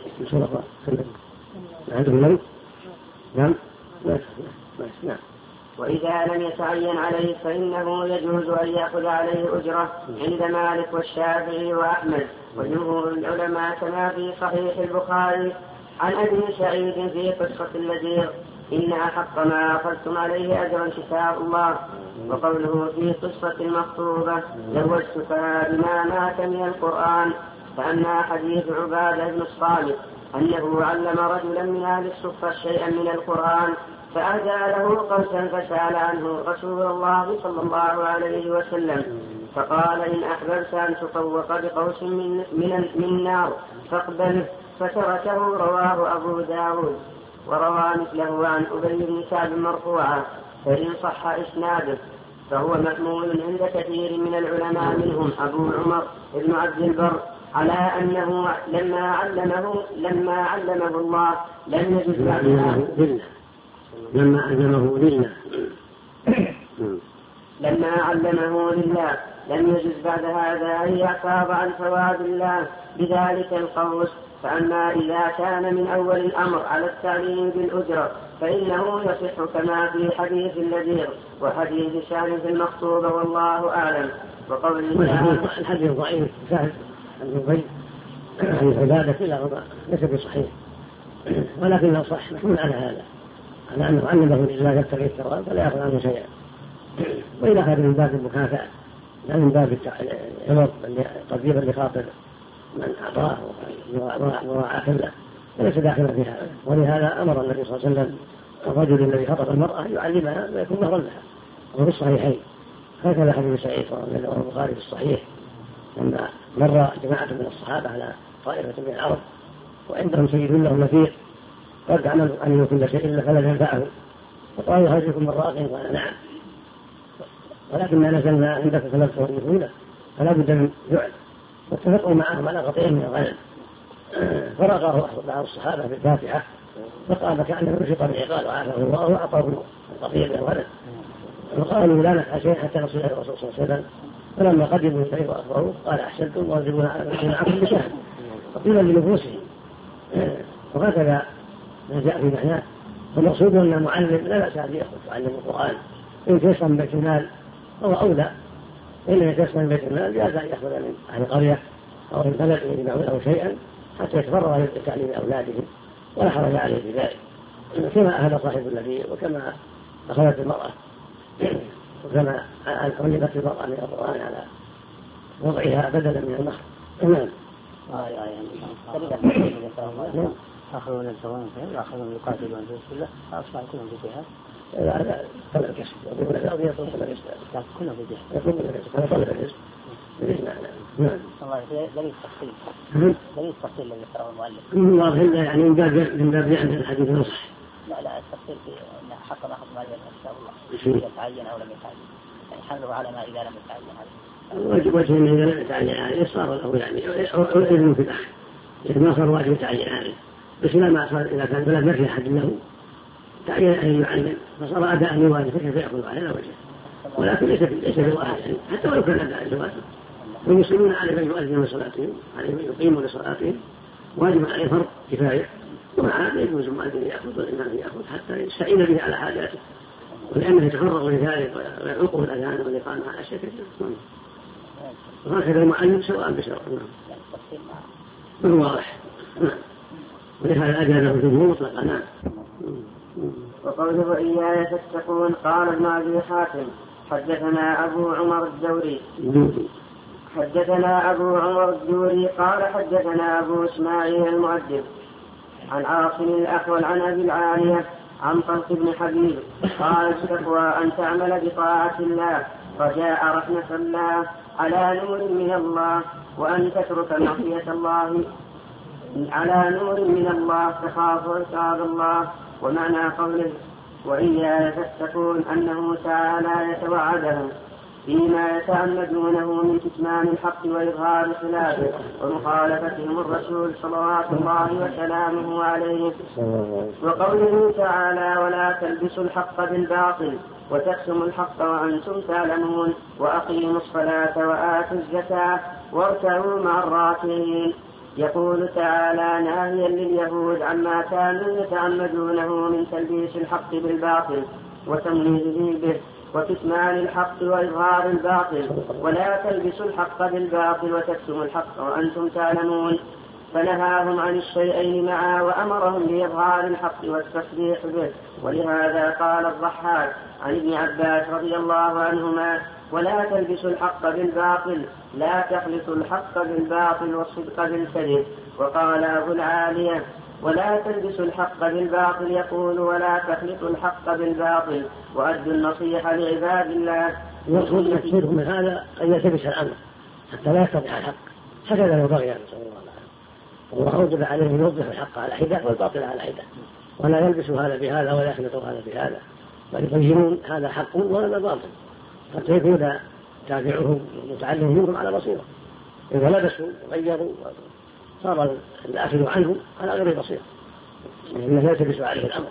وإذا لم يتعين عليه فإنه يجوز أن يأخذ عليه أجرة عند مالك والشافعي وأحمد وجمهور العلماء، كما في صحيح البخاري عن أبي سعيد في قصة اللذيذ إن أحق ما أخذتم عليه أجرا كتاب الله. وقوله في قصة المخطوبة زوجتها بما مات من القرآن. فأما حديث عبادة بن الصامت أنه علم رجلا من أهل الصفة شيئا من القرآن فأهدى له قوسا فسأل عنه رسول الله صلى الله عليه وسلم فقال إن أحببت أن تطوق بقوس من نار فاقبله، فتركه. رواه أبو داود. وروى مثله عن أبي بن كعب مرفوعا، فإن صح إسناده فهو محمول عند كثير من العلماء منهم أبو عمر بن عبد البر على أنه لما علمه الله لم يجد بعدها لما علمه لله لم يجد بعد هذا أن يعتاض عن ثواب الله بذلك القوس. فأما إذا كان من أول الأمر على التعليم بالأجرة فإنه يصح كما في حديث اللذيذ وحديث سهل في المخطوبة، والله أعلم. الحديث ضعيف سهل النبي عن عبادة إلى رضا ليس بصحيح، ولكنه صح محمول على هذا، على أنه علمه لله يبتغي الثواب فلا يأخذ عنه شيئا، وإذا أخذ من باب المكافأة لا من باب العوض تطيبا لخاطر من أعطاه وراعاه له فليس داخلا في هذا. ولهذا أمر النبي صلى الله عليه وسلم الرجل الذي خطب المرأة يعلمها ويكون مهرا لها، وفي الصحيحين هكذا حديث سعيد الذي رواه البخاري في الصحيح لما مر جماعة من الصحابة على طائفة من العرب وعندهم سيد لهم نفير قد عملوا أن كل شيء إلا فلن ينفعه، فقالوا هل يكون مرات؟ قال نعم، ولكننا نزلنا عندك فلبسه النفولة فلا بد من جعل، واتفقوا معهم على قطيع من الغنم، فرقاه بعض الصحابة في الفاتحة فقال كأنه نشط بالعقال وعافه الله وأعطاه القطيع من الغنم، وقالوا لا نفعل شيء حتى نصل إلى الرسول صلى الله عليه وسلم. فلما قدموا إليه وأخبروه قال أحسنتم واجبون معكم بشهر وقيلا لنفوسهم. وهكذا ما جاء في معناه. فالمقصود أن المعلم لا بأس أن يأخذ يعلم القرآن إن تيسر من بيت المال هو أولى، إن لم يتيسر من بيت المال جاز أن يأخذ من أهل القرية أو من بلد يجمعون له شيئا حتى يتفرغ لتعليم أولادهم ولا حرج عليه بذلك، كما أهل صاحب النبي وكما أخذت المرأة وكما علقت البقرة من القرآن على وضعها بدلا من النخل. نعم. آخرون يبتغون خير وآخرون يقاتلون في سبيل الله فأصبح كلهم في جهاد. هذا طلب الكسب يقول الأرض يطلب الإسلام كلهم في جهاد. يقول هذا طلب الرزق بالإسلام. نعم. الله دليل التفصيل دليل التفصيل الذي ذكره المؤلف. واضح يعني من باب يعني الحديث نصح. لا التفصيل في أن حق أخذ مال الإنسان الله يتعين أو لم يتعين يعني حمله على ما إذا لم يتعين هذا. وجه من إذا لم يتعين يعني صار له يعني إذن في الأخذ إذا ما صار واجب يتعين عليه بس ما صار إذا كان بلد ما في أحد له تعين أن يعلم فصار أداء لواجب فكيف يأخذ على وجهه ولكن ليس بالواحد يعني حتى ولو كان أداء لواجب والمسلمون عليهم أن يؤذنوا لصلاتهم عليهم أن يقيموا لصلاتهم واجب عليه فرض كفاية ومع هذا يجوز المؤذن يأخذ والإمام يأخذ حتى يستعين به على حاجاته ولأنه يتفرغ لذلك ويعوقه الأذان والإقامة على شيء كثير وهكذا المعلم سواء بسواء من واضح ولهذا أجازه الجمهور مطلقا. نعم. وقوله إياي فاتقون قال ابن أبي حاتم حدثنا أبو عمر الدوري قال حدثنا أبو إسماعيل المؤدب عن عاصم الأحول عن أبي العالية عن طلق بن حبيب قال التقوى أن تعمل بطاعة الله رجاء رحمة الله على نور من الله وأن تترك معصية الله على نور من الله تخاف عقاب الله. ومعنى قوله وإياي فاتقون أنه تعالى يتوعدهم فيما يتعمدونه من كتمان الحق وإظهار خلافه ومخالفتهم الرسول صلوات الله وسلامه عليه. وقوله تعالى ولا تلبسوا الحق بالباطل وتكتموا الحق وأنتم تعلمون وأقيموا الصلاة وآتوا الزكاة واركعوا مع الراكعين. يقول تعالى ناهيا لليهود عما كانوا يتعمدونه من تلبيس الحق بالباطل وتمويله به وكتمان الحق وإظهار الباطل ولا تلبسوا الحق بالباطل وتكتموا الحق وأنتم تعلمون فنهاهم عن الشيئين معا وأمرهم بإظهار الحق والتصريح به. ولهذا قال الضحاك عن ابن عباس رضي الله عنهما ولا تلبسوا الحق بالباطل لا تخلطوا الحق بالباطل والصدق بالكذب. وقال أبو العالية ولا تلبسوا الحق بالباطل يقول ولا تخلطوا الحق بالباطل وأدوا النصيحة لعباد الله. يقصد المقصود من هذا أن يلتبس الأمر حتى لا يتضح الحق هكذا لو بغي نسأل الله العافية. الله أوجب عليه أن يوضح الحق على حدة والباطل على حدة ولا يلبسوا هذا بهذا ولا يخلطوا هذا بهذا بل يبينون هذا حق وهذا باطل حتى يكون تابعهم ومتعلمهم منهم على بصيرة. إذا لبسوا وغيروا صار الآخذ عنه على غير بصيرة إنه يلتبس عليه الأمر.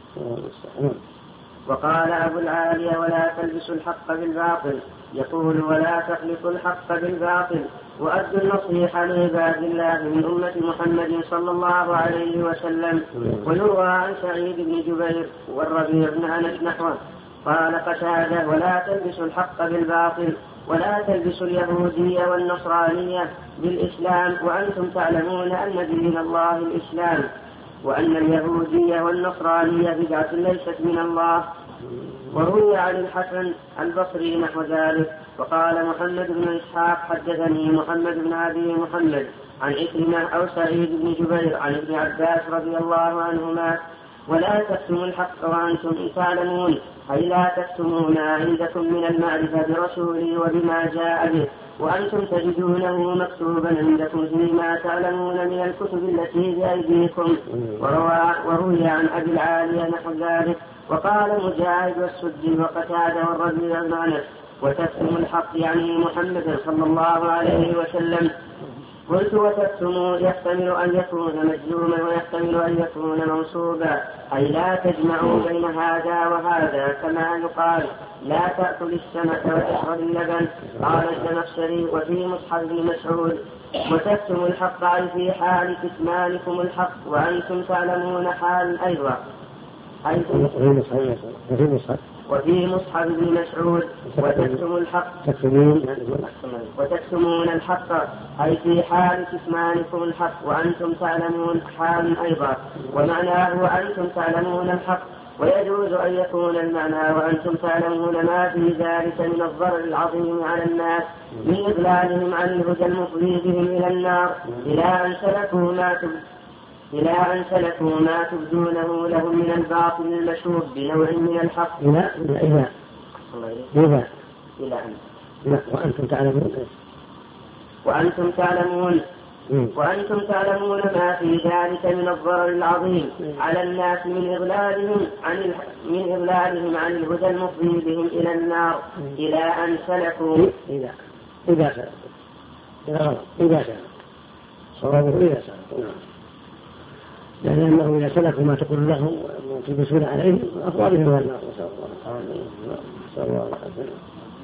نعم. وقال أبو العالية ولا تلبسوا الحق بالباطل يقول ولا تخلطوا الحق بالباطل وأدوا النصيحة لعباد الله من أمة محمد صلى الله عليه وسلم. ويروى عن سعيد بن جبير والربيع بن أنس نحوه قال قتادة ولا تلبسوا الحق بالباطل ولا تلبسوا اليهودية والنصرانية بالإسلام وأنتم تعلمون أن دين الله الإسلام وأن اليهودية والنصرانية بدعة ليست من الله. وروي عن الحسن البصري نحو ذلك. وقال محمد بن إسحاق حدثني محمد بن أبي محمد عن عكرمة أو سعيد بن جبير عن ابن عباس رضي الله عنهما ولا تكتموا الحق وأنتم تعلمون أي لا تكتمون عندكم من المعرفة برسوله وبما جاء به وأنتم تجدونه مكتوبا عندكم فيما تعلمون من الكتب التي بأيديكم. وروي عن أبي العالية نحو ذلك. وقال مجاهد والسدي وقتادة والربيع بن أنس وتكتموا الحق يعني محمد صلى الله عليه وسلم. قلت وتكتموا يحتمل أن يكون مجزوما ويحتمل أن يكون منصوبا أي لا تجمعوا بين هذا وهذا كما يقال لا تأكل السمك وتشرب اللبن. قال الزمخشري وفي مصحف ابن مسعود وتكتموا الحق أي في حال كتمانكم الحق وأنتم تعلمون حال أيضا وفي مصحف ابن مسعود وتكتمون الحق أي في حال كتمانكم الحق وأنتم تعلمون حال أيضا. ومعناه وأنتم تعلمون الحق ويجوز أن يكون المعنى وأنتم تعلمون ما في ذلك من الضرر العظيم على الناس من إضلالهم عن الهدى المفضي بهم إلى النار إلى أن سلكوا ما تبدونه لهم من الباطل المشهور بنوع من الحق إلى أن وأنتم تعلمون ما في ذلك من الضرر العظيم على الناس من إضلالهم عن الهدى المفضي بهم إلى النار إلى أن سلكوا لأنه إذا سلكوا ما تقول لهم وتلبسون عليهم أفضل بهم النار. نسأل الله العافية.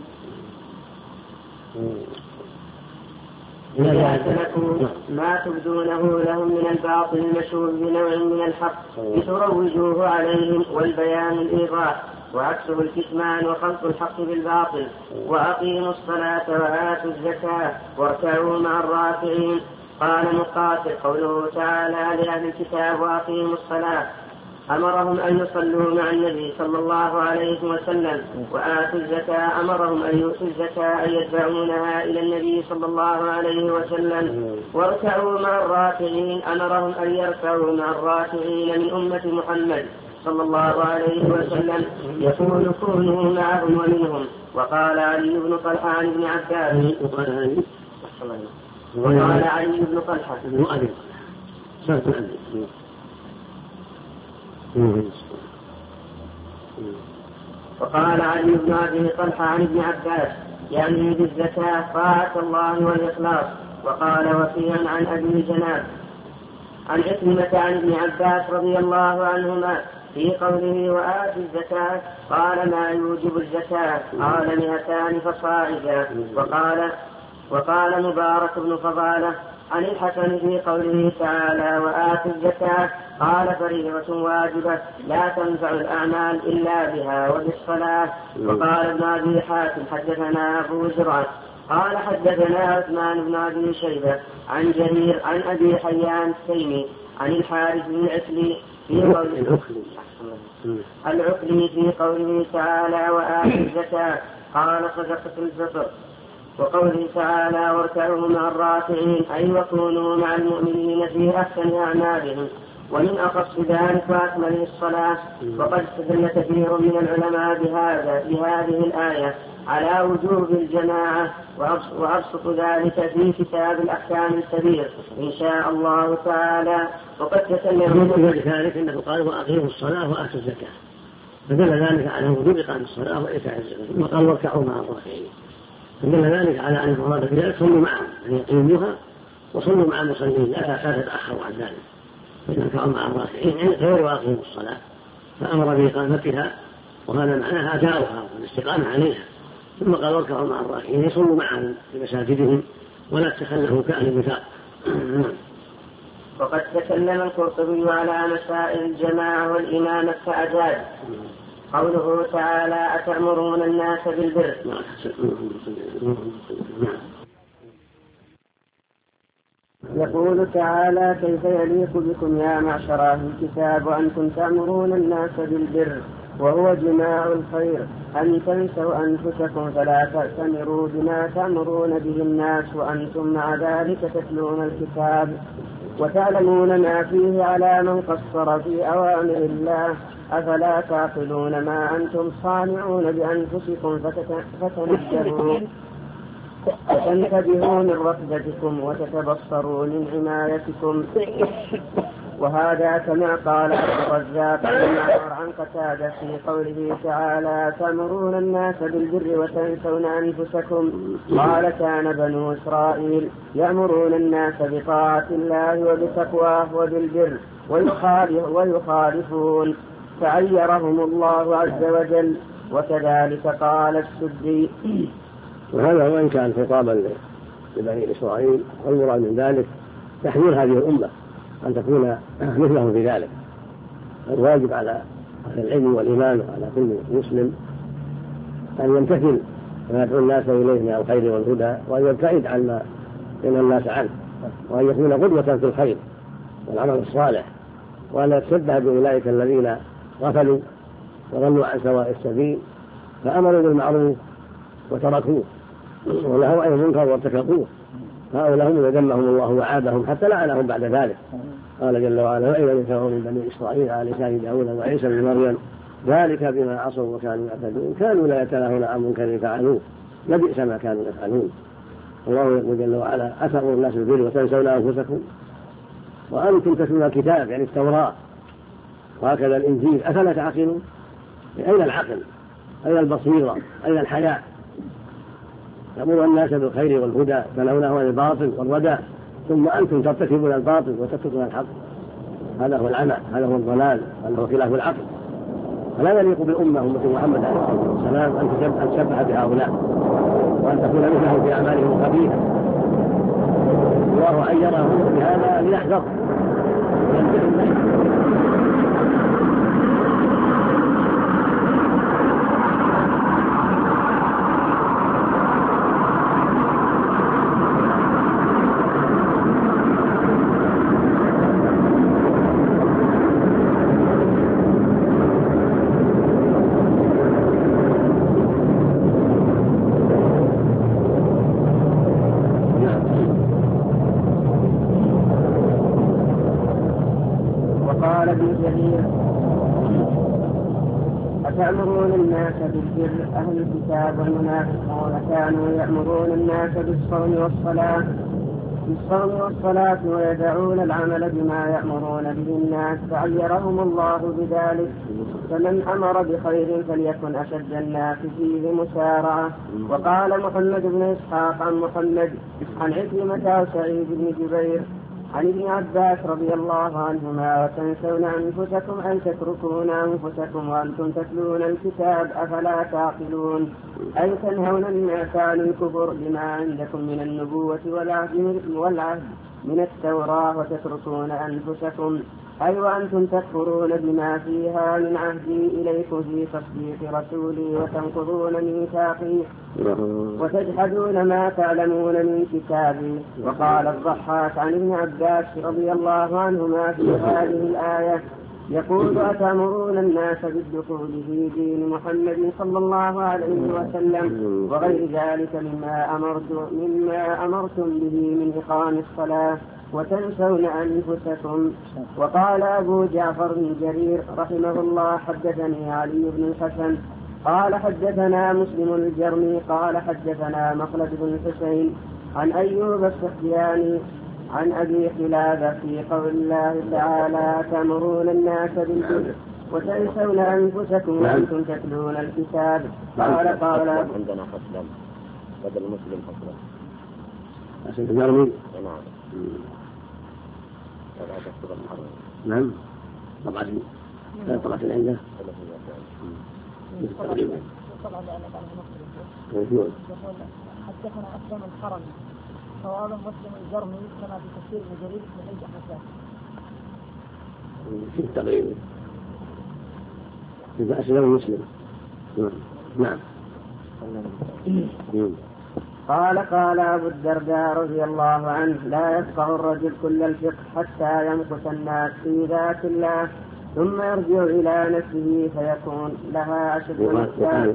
إذا سلكوا ما تبدونه لهم من الباطل المشهور بنوع من الحق لتروجوه عليهم والبيان الإيضاح وعكسه الكتمان وخلط الحق بالباطل وأقيموا الصلاة وآتوا الزكاة واركعوا مع الراكعين. قال مقاتل قوله تعالى لأهل الكتاب وأقيموا الصلاة أمرهم أن يصلوا مع النبي صلى الله عليه وسلم وآتوا الزكاة أمرهم أن يؤتوا الزكاة أن يدفعونها إلى النبي صلى الله عليه وسلم واركعوا مع الراكعين أمرهم أن يركعوا مع الراكعين من أمة محمد صلى الله عليه وسلم يقول كونوا معهم ومنهم. وقال علي بن طلحة عن ابن عباس وقال علي بن طلحة وقال علي بن أبي طلحة عن ابن عباس يعني بالزكاة طاعة الله والإخلاص. وقال وفيا عن أبي جناب عن عكرمة عن ابن عباس رضي الله عنهما في قوله وآتوا الزكاة قال ما يوجب الزكاة قال 200 فصاعدا. وقال مبارك بن فضالة عن الحسن في قوله تعالى وآتوا الزكاة قال فريضة واجبة لا تنفع الأعمال إلا بها وبالصلاة. وقال ابن أبي حاتم حدثنا أبو زرعة قال حدثنا عثمان بن أبي شيبة عن جرير عن أبي حيان التيمي عن الحارث بن العكلي في قوله تعالى وآتوا الزكاة قال صدقة الفطر. وقوله تعالى واركعوا مع الراكعين أي وكونوا مع المؤمنين في أحسن أعمالهم ومن أخص ذلك وأكمله الصلاة. وقد استدل كثير من العلماء بهذه الآية على وجوب الجماعة وأبسط ذلك في كتاب الأحكام الكبير إن شاء الله تعالى. وقد تكلم ذلك أنه قال وأقيموا الصلاة وآتوا الزكاة فدل ذلك على وجوب إقام الصلاة وإيتاء الزكاة ثم قال واركعوا مع الراكعين فدل ذلك على أن المراد بذلك صلوا معهم أن يقيموها وصلوا مع المصلين لا تتأخروا عن ذلك فإنهم مع الراكعين غير وأقيموا الصلاة فأمر بإقامتها وهذا معناها أداؤها والاستقامة عليها. ثم قال واركعوا مع الراكعين يصلوا معهم في مساجدهم ولا تتخلفوا كأهل النفاق. وقد تكلم القرطبي على مسائل الجماعة والإمامة فأجاد قوله تعالى أتأمرون الناس بالبر. يقول تعالى كيف يليق بكم يا معشر أهل الكتاب وأنتم تأمرون الناس بالبر وهو جماع الخير أن تنسوا أنفسكم فلا تأتمروا بما تأمرون به الناس وأنتم مع ذلك تتلون الكتاب وتعلمون ما فيه على من قصر في أوامر الله أفلا تعقلون ما أنتم صانعون بأنفسكم فتنتبهوا من ركبتكم وتتبصروا من عنايتكم. وهذا كما قال عبد الرزاق عن قتادة في قوله تعالى تأمرون الناس بالبر وتنسون أنفسكم قال كان بنو إسرائيل يأمرون الناس بطاعة الله وبتقواه وبالبر ويخالفون فعيرهم الله عز وجل. وكذلك قال السدي. وهذا وإن كان خطابا لبني إسرائيل والمراد من ذلك تحذير هذه الأمة أن تكون مثلهم في ذلك. الواجب على أهل العلم والإيمان وعلى كل مسلم أن يمتثل ما يدعو الناس إليه من الخير والهدى وأن يبتعد عن ما ينهى الناس عنه وأن يكون قدوة في الخير والعمل الصالح وأن يتشبه بأولئك الذين غفلوا وضلوا عن سواء السبيل، فأمروا بالمعروف وتركوه، ونهوا عن المنكر وارتكبوه. هؤلاء هم ذمهم الله وعادهم حتى لعنهم بعد ذلك. قال جل وعلا: وإذا انتهوا من بني إسرائيل على لسان داود وعيسى بن مريم ذلك بما عصوا وكانوا يعتدون كانوا لا يتناهون عن منكر فعلوه لبئس ما كانوا يفعلون. الله يقول جل وعلا: أتأمرون الناس بالبر وتنسون أنفسكم وأنتم تتلون الكتاب، يعني التوراة، وهكذا الإنجيل، أفلا تعقلون؟ أين العقل؟ أين البصيرة؟ أين الحياء؟ تأمرون الناس بالخير والهدى تنهونه عن الباطل والردى، ثم أنتم ترتكبون الباطل وتتركون الحق. هذا هو العمى، هذا هو الضلال، هذا هو خلاف العقل. فلا يليق بالأمة أمة محمد عليه الصلاة والسلام أن تشبه بهؤلاء وأن تكون مثلهم في أعمالهم الخبيثة. الله عيرهم بهذا ليحذر وينتهي منه. أتأمرون الناس بالبر أهل الكتاب والمنافقون كانوا يأمرون الناس بالصوم والصلاة ويدعون العمل بما يأمرون به الناس فعيرهم الله بذلك. فمن أمر بخير فليكن أشد الناس فيه مسارعة. وقال محمد بن إسحاق عن محمد عن عكرمة وسعيد بن جبير عن ابن عباس رضي الله عنهما: وتنسون أنفسكم أي تتركون أنفسكم وأنتم تتلون الكتاب أفلا تعقلون، أي تنهون الناس عن الكفر بما عندكم من النبوة والعهد من التوراة وتتركون أنفسكم، أي وأنتم تكفرون بما فيها من عهدي إليكم في تصديق رسولي وتنقضون ميثاقي وتجحدون ما تعلمون من كتابي. وقال الضحاك عن ابن عباس رضي الله عنهما في هذه الآية يقول: أتأمرون الناس بالدخول في دين محمد صلى الله عليه وسلم وغير ذلك مما أمرتم به من إقام الصلاة وتنسون أنفسكم. وقال أبو جعفر بن جرير رحمه الله: حدثني علي بن الحسن قال حدثنا مسلم الجرمي قال حدثنا مخلد بن الحسين عن أيوب السختياني عن أبي قلابة في قول الله تعالى: تأمرون الناس بالبر وتنسون أنفسكم وأنتم تتلون الكتاب. قال عندنا فصلا بدل مسلم فصلا عشان الجرمي. نعم طبعا لا طبعا عنده طبعا يقول حدثنا أسلم الحرمي صواب مسلم الجرمي كما في تفسير ابن جرير من أي حساب في التقريب إذا أسلم مسلم. نعم. قال أبو الدرداء رضي الله عنه: لا يفقه الرجل كل الفقه حتى يمكث الناس في ذات الله ثم يرجع إلى نفسه فيكون لها أشد مكان.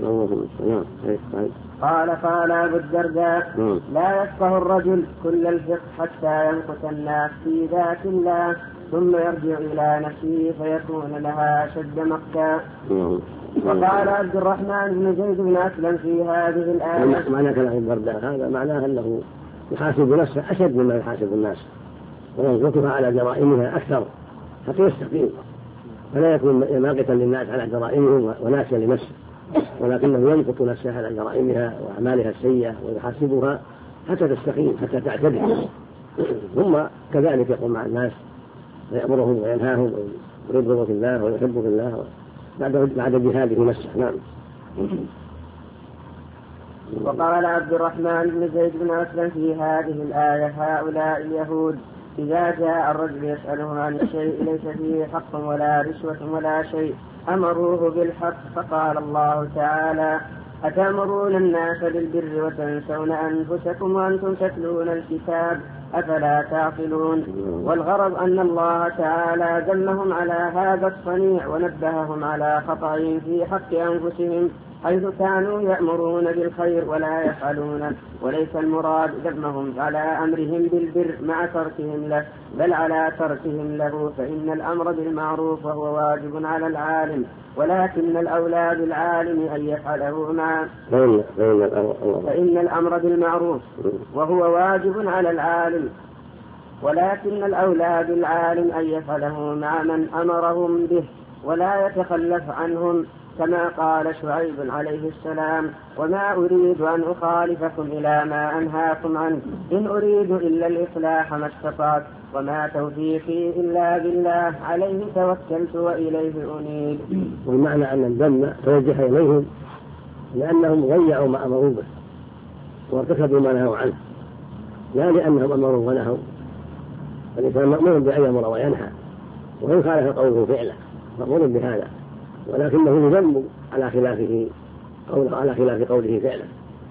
قال أبو الدرداء: لا يفقه الرجل كل الفقه حتى يمكث الناس في ذات الله ثم يرجع إلى نفسه فيكون لها أشد مكان. وقال عبد الرحمن بن زيد بن أسلم في هذه الآية: معنى كلام الدرداء هذا معناه أنه يحاسب نفسه أشد مما يحاسب الناس وينقطها على جرائمها أكثر حتى يستقيم، فلا يكون ماقتا للناس على جرائمهم وناسيا لنفسه، ولكنه ينقط نفسه على جرائمها وأعمالها السيئة ويحاسبها حتى تستقيم حتى تعتدل. ثم كذلك يقوم مع الناس ويأمرهم وينهاهم ويبغض في الله ويحب في الله بعد جهاده نفسه. نعم. وقال عبد الرحمن بن زيد بن أسلم في هذه الآية: هؤلاء اليهود إذا جاء الرجل يسألهم عن الشيء ليس فيه حق ولا رشوة ولا شيء أمروه بالحق. فقال الله تعالى: أتأمرون الناس بالبر وتنسون أنفسكم وأنتم تتلون الكتاب أفلا تعقلون. والغرض أن الله تعالى ذمهم على هذا الصنيع ونبههم على خطأهم في حق أنفسهم حيث كانوا يأمرون بالخير ولا يفعلونه، وليس المراد ذمهم على أمرهم بالبر مع تركهم له، بل على تركهم له، فإن الأمر بالمعروف وهو واجب على العالم، ولكن الأولى بالعالم أن يفعله معه. فإن الأمر بالمعروف وهو واجب على العالم، ولكن الأولى بالعالم أن يفعله مع من أمرهم به ولا يتخلف عنهم، كما قال شعيب عليه السلام: وما أريد أن أخالفكم إلى ما أنهاكم عنه، إن أريد إلا الإصلاح ما استطعت، وما توفيقي إلا بالله، عليه توكلت وإليه أنيب. والمعنى أن الذم توجه إليهم لأنهم ضيعوا ما أمروا به وارتكبوا ما نهوا عنه، لا لأنهم أمروا ونهوا. فالإنسان مأمور بأن يأمر وينهى، وإن خالف قوله فعله مأمور بهذا، ولكنه يذم على خلاف قوله فعلا.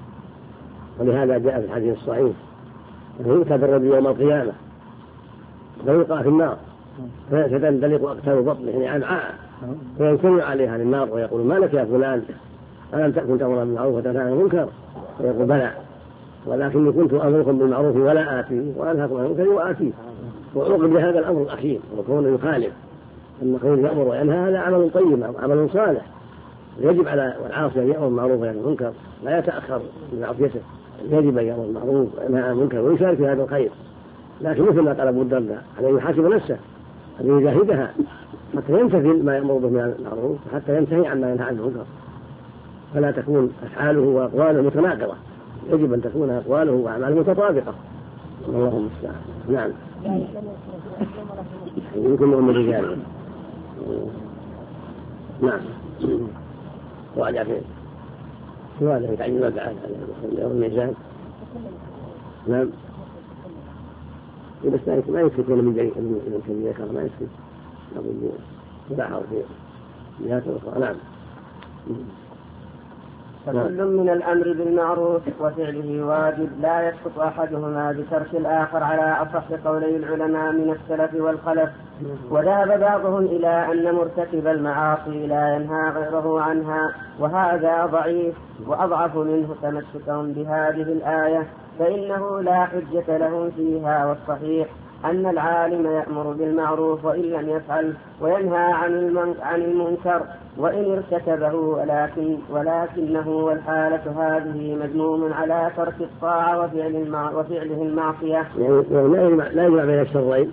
ولهذا جاء في الحديث الصحيح أنه يؤتى بالرجل يوم القيامة فيلقى في النار فتندلق أكتاف بطنه يعني أمعاء، فينكر عليها للنار ويقول: ما لك يا فلان، ألم تكن تأمر بالمعروف وتنهى عن المنكر؟ فيقول: بلى، ولكني كنت أمركم بالمعروف ولا آتيه، وأنهاكم عن المنكر وآتيه. وعوقب بهذا الأمر الأخير وكونه يخالف، أن كونه يأمر وينهى هذا عمل طيب عمل صالح، يجب على العاصي أن يأمر بالمعروف وينهى عن المنكر، لا يتأخر من معصيته، يجب أن يأمر بالمعروف وينهى عن المنكر ويشارك في هذا الخير. لكن مثل ما قال أبو الدرداء عليه يحاسب نفسه أن يجاهدها حتى يمتثل ما يأمر به من المعروف حتى ينتهي عما ينهى عنه المنكر، فلا تكون أفعاله وأقواله متناقضة، يجب أن تكون أقواله وأعماله متطابقة. اللهم المستعان. نعم. يمكن من الرجال. نعم. وعلى فين؟ سؤال يتعين ما بعد يوم الميزان. نعم. بس ما يكفي من جريء من ذكر ما يكفي. أقول لا في جهات أخرى. نعم. فكل من الأمر بالمعروف وفعله واجب، لا يسقط أحدهما بترك الآخر على أصح قولي العلماء من السلف والخلف. وذهب بعضهم إلى أن مرتكب المعاصي لا ينهى غيره عنها، وهذا ضعيف، وأضعف منه تمسكهم بهذه الآية، فإنه لا حجة لهم فيها. والصحيح أن العالم يأمر بالمعروف وإن لم يفعل، وينهى عن المنكر وإن ارتكبه، ولكنه والحالة هذه مذموم على ترك الطاعة وفعله المعصية. لا يجمع بين الشرين،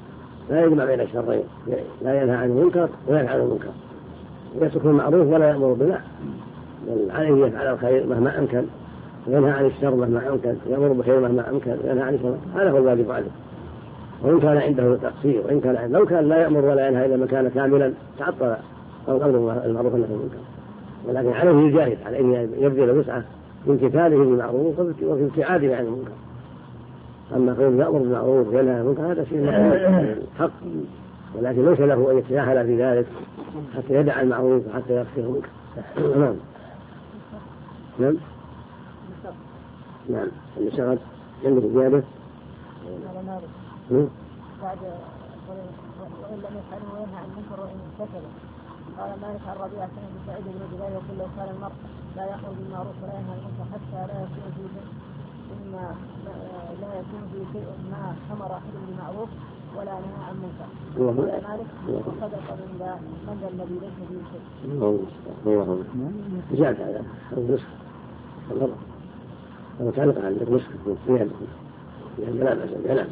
لا ينهى عن المنكر ولا يفعل المنكر، يترك المعروف ولا يأمر بالله، بل عليه يفعل الخير مهما أمكن، وينهى عن الشر مهما أمكن، يأمر بالخير مهما أمكن، وينهى عن الشر. هذا هو الواجب عليه، وإن كان عنده تقصير، وإن كان لو كان لا يأمر ولا ينهى إلا مكان كاملا تعطل الأمر المعروف والنهي عن المنكر، ولكن عليه يجاهد على أن يبذل وسعه في امتثاله بالمعروف وفي ابتعاده عن المنكر. أما كونه يأمر بالمعروف وينهى عن المنكر هذا شيء حق، ولكن ليس له أن يتساهل في ذلك حتى يدع المعروف وحتى يكفر المنكر. نعم. نعم. نعم. الشغل عندك زيادة؟ بعد وإن لم يفعله وينهى عن المنكر وإن ارتكبه. قال مالك عن ربيعة بن سعيد بن جبير يقول: لو كان المرء لا يأمر بالمعروف ولا ينهى عن المنكر حتى لا يكون في شيء ما أمر أحد بالمعروف ولا نهى عن المنكر. قال مالك: وصدق من ذا الذي ليس فيه شيء. زاد هذا النسخ الغلط، لو تعلق عن النسخ فيها الجلال.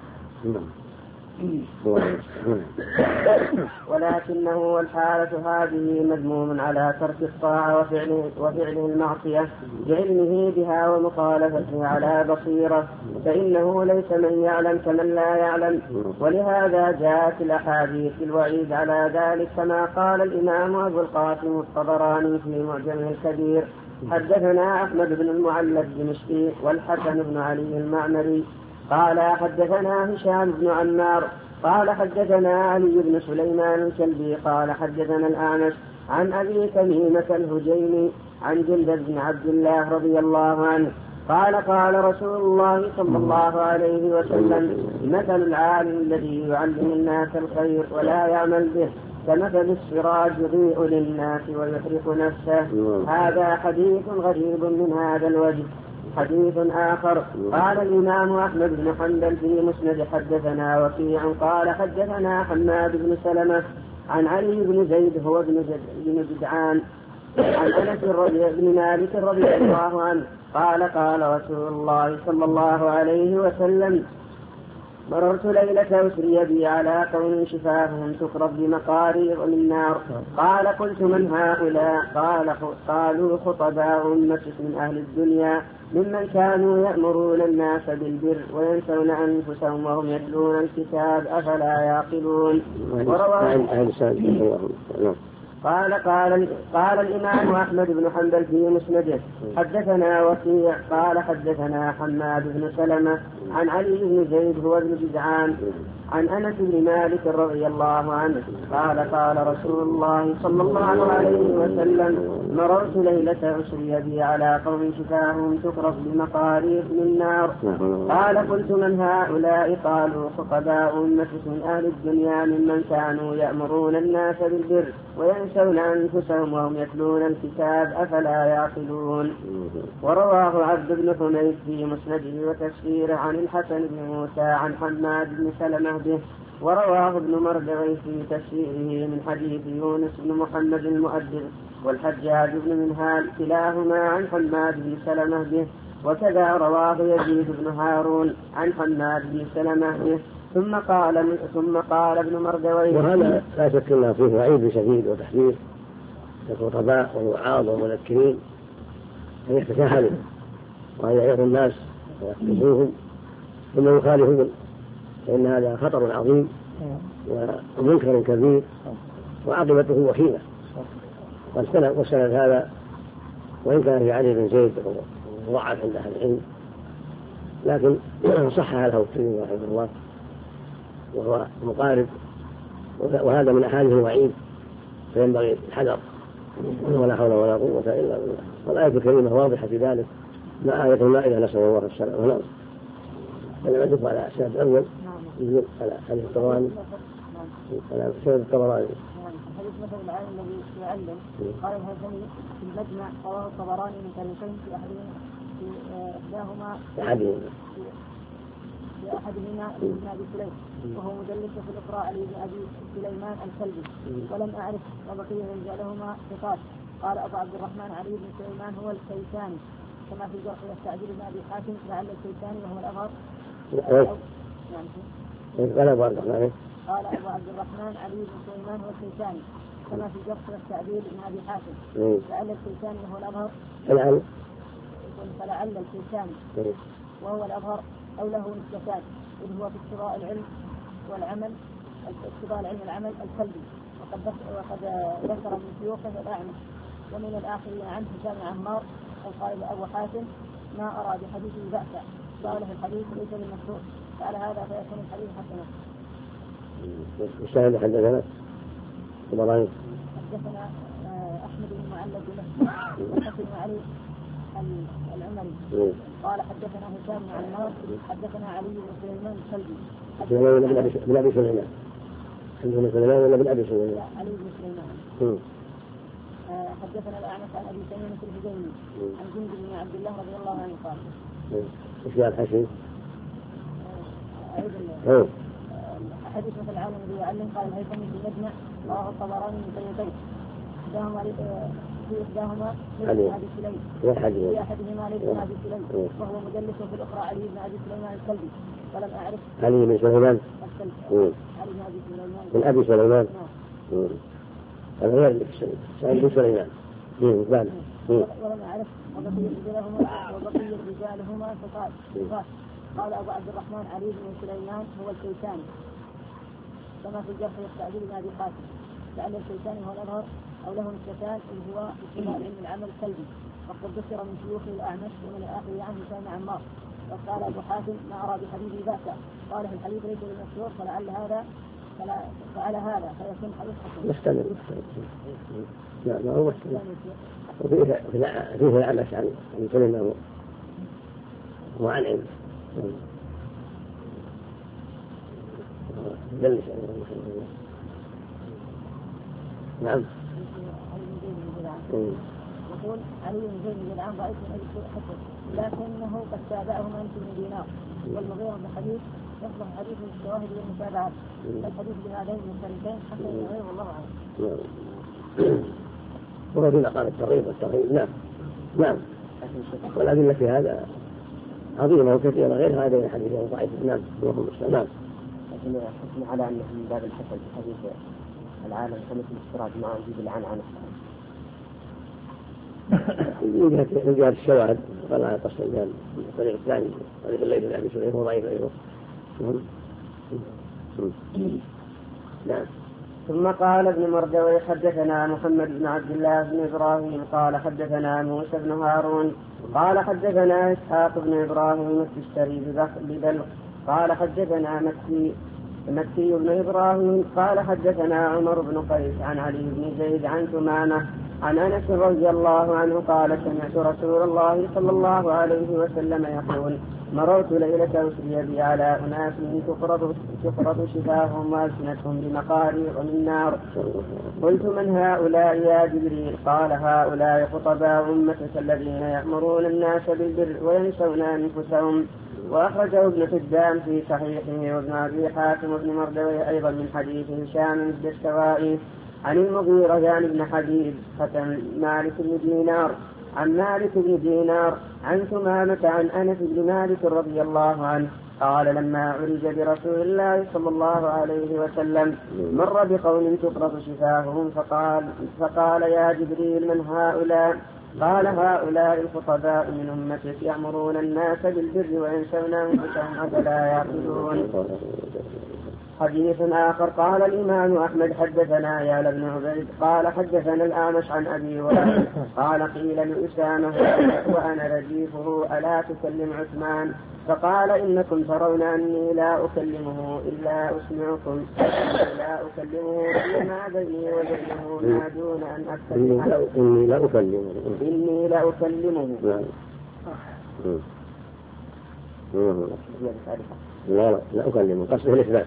ولكنه والحالة هذه مذموم على ترك الطاعة وفعله المعصية بعلمه بها ومخالفته على بصيرة، فإنه ليس من يعلم كمن لا يعلم. ولهذا جاءت الأحاديث الوعيد على ذلك، كما قال الإمام أبو القاسم الطبراني في معجمه الكبير: حدثنا أحمد بن المعلى الدمشقي والحسن بن علي المعمري قال حدثنا هشام بن عمار قال حدثنا علي بن سليمان الكلبي قال حدثنا الأعمش عن أبي تميمة الهجيمي عن جندب بن عبد الله رضي الله عنه قال قال رسول الله صلى الله عليه وسلم مثل العالم الذي يعلم الناس الخير ولا يعمل به كمثل السراج يضيء للناس ويحرق نفسه. هذا حديث غريب من هذا الوجه. حديث آخر قال الإمام أحمد بن حنبل في مسند حدثنا وكيع قال حدثنا حماد بن سلمة عن علي بن زيد هو بن جدعان عن أنس بن مالك رضي الله عنه قال قال رسول الله صلى الله عليه وسلم مررت ليلة أسري بي على قوم شفاههم تكرب بمقارير من نار. قال قلت من هؤلاء؟ قالوا خطباء أمة من أهل الدنيا ممن كانوا يأمرون الناس بالبر وينسون أنفسهم وهم يتلون الكتاب أفلا يعقلون. قال الإمام أحمد بن حنبل في مسنده حدثنا وكيع قال حدثنا حماد بن سلمة عن علي بن زيد هو بن جدعان عن أنس بن مالك رضي الله عنه قال قال رسول الله صلى الله عليه وسلم مررت ليلة أسري بي على قوم شفاههم تكرف بمقارير من نار. قال قلت من هؤلاء؟ قالوا خطباء أمة من أهل الدنيا ممن كانوا يأمرون الناس بالبر وينسون أنفسهم وهم يتلون الكتاب أفلا يعقلون. ورواه عبد بن حميد في مسنده وتفسيره عن الحسن بن موسى عن حماد بن سلمة به. ورواه ابن مردوي في تفسيره من حديث يونس بن محمد المؤدب والحجاج بن منهال كلاهما عن حماد بن سلمة به. وكذا رواه يزيد بن هارون عن حماد بن سلمة به. ثم قال ابن مردوي وهذا لا شك أنه فيه وعيد شديد وتحذير للخطباء والوعاظ والمذكرين أن يتساهلوا وأن يعظوا الناس ويخطبوهم ثم يخالفون، فإن هذا خطر عظيم ومنكر كبير وعاقبته وخيمة. والسند هذا وإن كان في علي بن زيد ضعف عند أهل العلم لكن صحح له الترمذي رحمه الله وهو مقارب، وهذا من أحاديث الوعيد فينبغي الحذر ولا حول ولا قوة إلا بالله. والآية الكريمة واضحة في ذلك مع آية المائدة نسأل الله السلامة والعافية. فلما ندخل على السند الأول يجب على حديث الطبراني على سند الطبراني حديث مثل العالم الذي يعلم قال الهيثمي في المجمع رواه الطبراني من طريقين في أحدهما ابن أبي سليم وهو مدلس في الإقراء علي بن أبي سليمان الكلبي ولم أعرف وبقية رجالهما ثقات. قال أبو عبد الرحمن علي بن سليمان هو الكيساني كما في الجرح والتعديل بن أبي حاتم لعل الكيساني وهو الأغر. قال أبو عبد الرحمن علي بن سليمان هو الكيساني كما في الجرح والتعديل بن أبي حاتم لعل الكيساني وهو الأغر. فلعل الكيساني وهو الأظهر أو له نسبتان إذ هو في اتباع العلم والعمل العمل الكلبي. وقد ذكر من شيوخه الأعمش ومن الآخرين عنه هشام عمار القائل أبو حاتم ما أرى بحديثه بأسا قال في الحديث ليس بالمشهور فعلى هذا فيكون الحديث حسنا. الشاهد حدثنا طبراني حدثنا أحمد بن معلق بن علي العمري قال حدثنا هشام بن عمار حدثنا علي بن سليمان الكلبي بن أبي سليمان بن سليمان ولا بن أبي سليمان؟ علي بن سليمان. حدثنا الأعمش عن أبي سليمان الهجيمي عن جند بن عبد الله رضي الله عنه قال ايش قال حسين؟ حديث مثل العالم الذي يعلم قال الهيثمي في المجمع رواه الطبراني من طريقين إحداهما ليس أبي سليم في أحدهما ليس أبي سليم وهو مدلس في الأخرى علي بن أبي سليمان الكلبي ولم أعرف علي بن سليمان علي بن أبي سليمان من أبي سليمان هذا غير سعيد بن سليمان ولم أعرف وبقي رجالهما ثقات. قال أبو عبد الرحمن علي بن سليمان هو الكيساني كما في الجرح والتعديل بن أبي حاتم لعل الكيساني هو الأظهر أو له نسبتان إذ هو اتباع علم العمل الكلبي. وقد ذكر من شيوخه الأعمش ومن الآخر عنه هشام عمار. وقال أبو حاتم ما أرى بحديثه بأسا قال في الحديث ليس بالمشهور فعلى هذا فيكون حديث حسن. مستمر لا ما هو مستمر فيه الأعمش عن سليمان وعن علم. دلس. نعم. يقول علي بن زيد بن العام رأيت حسن لكنه قد تابعه مالك بن دينار والمغيرة بن حديث يصلح حديث الشواهد والمتابعات الحديث بهذين المختلفين حتى يغير والله أعلم. ورجل قال الترغيب والترهيب. نعم نعم. والأدلة في هذا عظيمة وكثيرة غير هذين الحديثين ضعيفة. نعم اللهم صل. نعم. لكن حكم على أنه من باب الحسن في حديث العالم كمثل الافتراض مع وجود العن عن من جهة الشواهد قال على قصة الطريق الثاني طريق الليل بن أبي سليم هو ضعيف أيضا. نعم. ثم قال ابن مردوي حدثنا محمد بن عبد الله بن إبراهيم قال حدثنا موسى بن هارون قال حدثنا إسحاق بن إبراهيم التشتري ببلخ قال حدثنا مكي بن إبراهيم قال حدثنا عمر بن قيس عن علي بن زيد عن ثمامة عن أنس رضي الله عنه قال سمعت رسول الله صلى الله عليه وسلم يقول مررت ليلة أسري بي على أناس تقرض شفاههم وألسنتهم بمقاريض من نار قلت من هؤلاء يا جبريل قال هؤلاء خطباء أمتك الذين يأمرون الناس بالبر وينسون أنفسهم. وأخرجه ابن حبان في صحيحه وابن أبي حاتم وابن مردوي أيضا من حديث هشام بن الدستوائي عن المغيرة يعني بن حبيب ختم مالك بن دينار عن مالك بن دينار عن ثمامة عن أنس بن مالك رضي الله عنه قال لما عرج برسول الله صلى الله عليه وسلم مر بقوم تقرض شفاههم فقال يا جبريل من هؤلاء قال هؤلاء الخطباء من أمتك يأمرون الناس بالبر وينسون أنفسهم أفلا يعقلون. حديث آخر قال الإمام أحمد حدثنا يا بن عبيد قال حدثنا الأعمش عن أبي وائل قال قيل لأسامة وأنا رديفه ألا تكلم عثمان فقال إنكم ترون أني لا أكلمه إلا أسمعكم لا أكلمه فيما بيني وبينه ما دون أن أكلمه إني لا أكلمه لا أكلمه قصده الإثبات.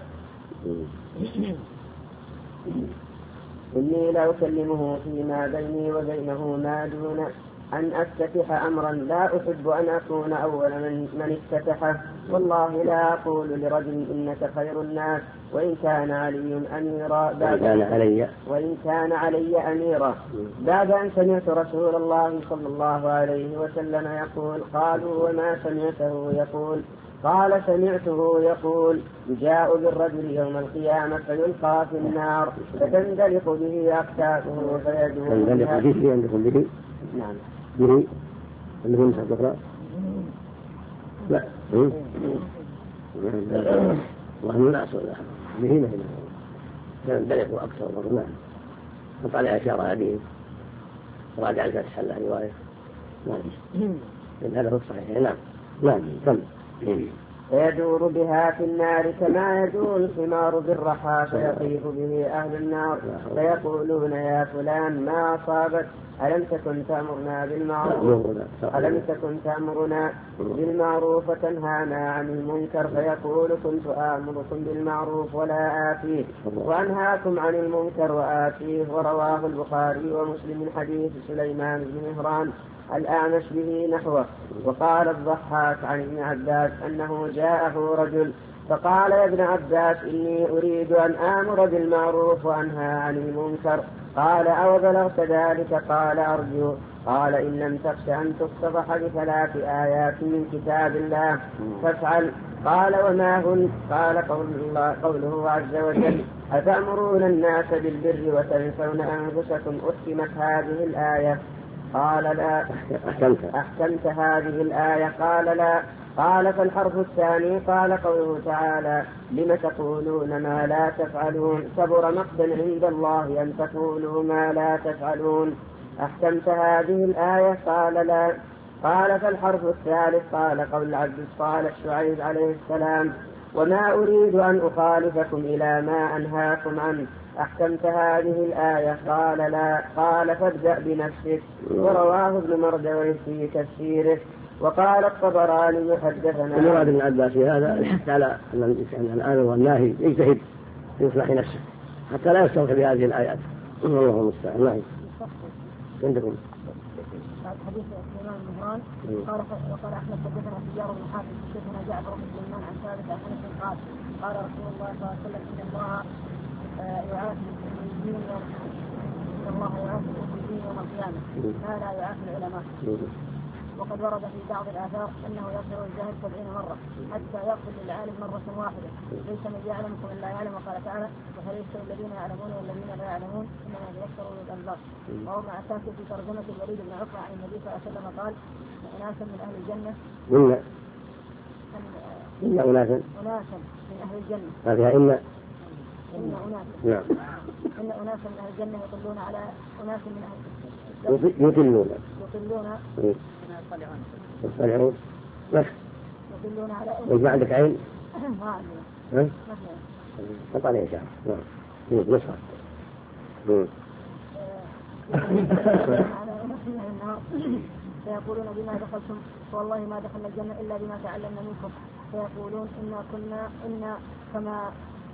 إني لا أكلمه فيما بيني وبينه ما دون أن أفتتح أمرا لا أحب أن أكون أول من افتتحه والله لا أقول لرجل إنك خير الناس وإن كان علي أميرا بعد أن سمعت رسول الله صلى الله عليه وسلم يقول قالوا وما سمعته يقول قال سمعته يقول يجاء بالرجل يوم القيامة فيلقى في النار فتندلق به أكتافه فيدور به نعم به اللي هو مسحب الأخرى لا وهم لا أصول به ما كان دلق أكثر مرة قطع على أشارة هذه راجع الفتح على رواية هذا هو الصحيح. نعم كم فيدور بها في النار كما يدور الحمار بالرحى فيطيف به أهل النار فيقولون يا فلان ما أصابك ألم تكن تأمرنا بالمعروف وتنهانا عن المنكر فيقول كنت آمركم بالمعروف ولا آتيه وأنهاكم عن المنكر وآتيه. ورواه البخاري ومسلم من حديث سليمان بن مهران الأعمش به نحوه. وقال الضحاك عن ابن عباس أنه جاءه رجل فقال يا ابن عباس إني أريد أن آمر بالمعروف وأنهى عن المنكر قال أو بلغت ذلك قال أرجو قال إن لم تخش أن تصطبح ب3 آيات من كتاب الله فافعل قال وما هن قال قوله عز وجل أتأمرون الناس بالبر وتنسون أنفسكم أختمت هذه الآية قال لا أحكمت هذه الآية قال لا قال فالحرف الثاني قال قوله تعالى لم تقولون ما لا تفعلون كبر مقتا عند الله أن تقولوا ما لا تفعلون أحكمت هذه الآية قال لا قال فالحرف الثالث قال قول عبد الصالح شعيب عليه السلام وما أريد أن أخالفكم إلى ما أنهاكم عنه أحكمت هذه الآية قال لا قال فابدأ بنفسك. ورواه ابن مردوي في تفسيره وقال الطبراني حدثنا. المراد ابن عباس في هذا الحث على أن الآمر والناهي يجتهد في إصلاح نفسه حتى لا يستوفي بهذه الآيات. الله المستعان. الله عندكم حديث سليمان بن مهران وقال احمد حدثنا سيار بن حاتم حدثنا جعفر بن سليمان عن ثابت عن انس قال قال رسول الله صلى الله عليه وسلم ان الله يعافي المسلمين يوم القيامه ما لا يعافي العلماء. وقد ورد في بعض الآثار أنه يغفر الجاهل 70 مرة حتى يغفر للعالم مرة واحدة ليس من يعلمكم إلا يعلم. وقال تعالى وهل يستوي الذين يعلمون والذين لا يعلمون إنما يتذكر أولو الألباب. وهو مع التاكد في ترجمة الوليد بن عقبة عن النبي صلى الله عليه وسلم قال أناسا من أهل الجنة أناسا من أهل الجنة هذه إن أناسا من أهل الجنة يطلون على أناس من أهل يطلون يطلعون يطلون على ما عندك عين؟ ما عندنا. قطع لي شعر. نصف. فيقولون بما دخلتم والله ما دخلنا الجنة إلا بما تعلمنا منكم. فيقولون إنا كما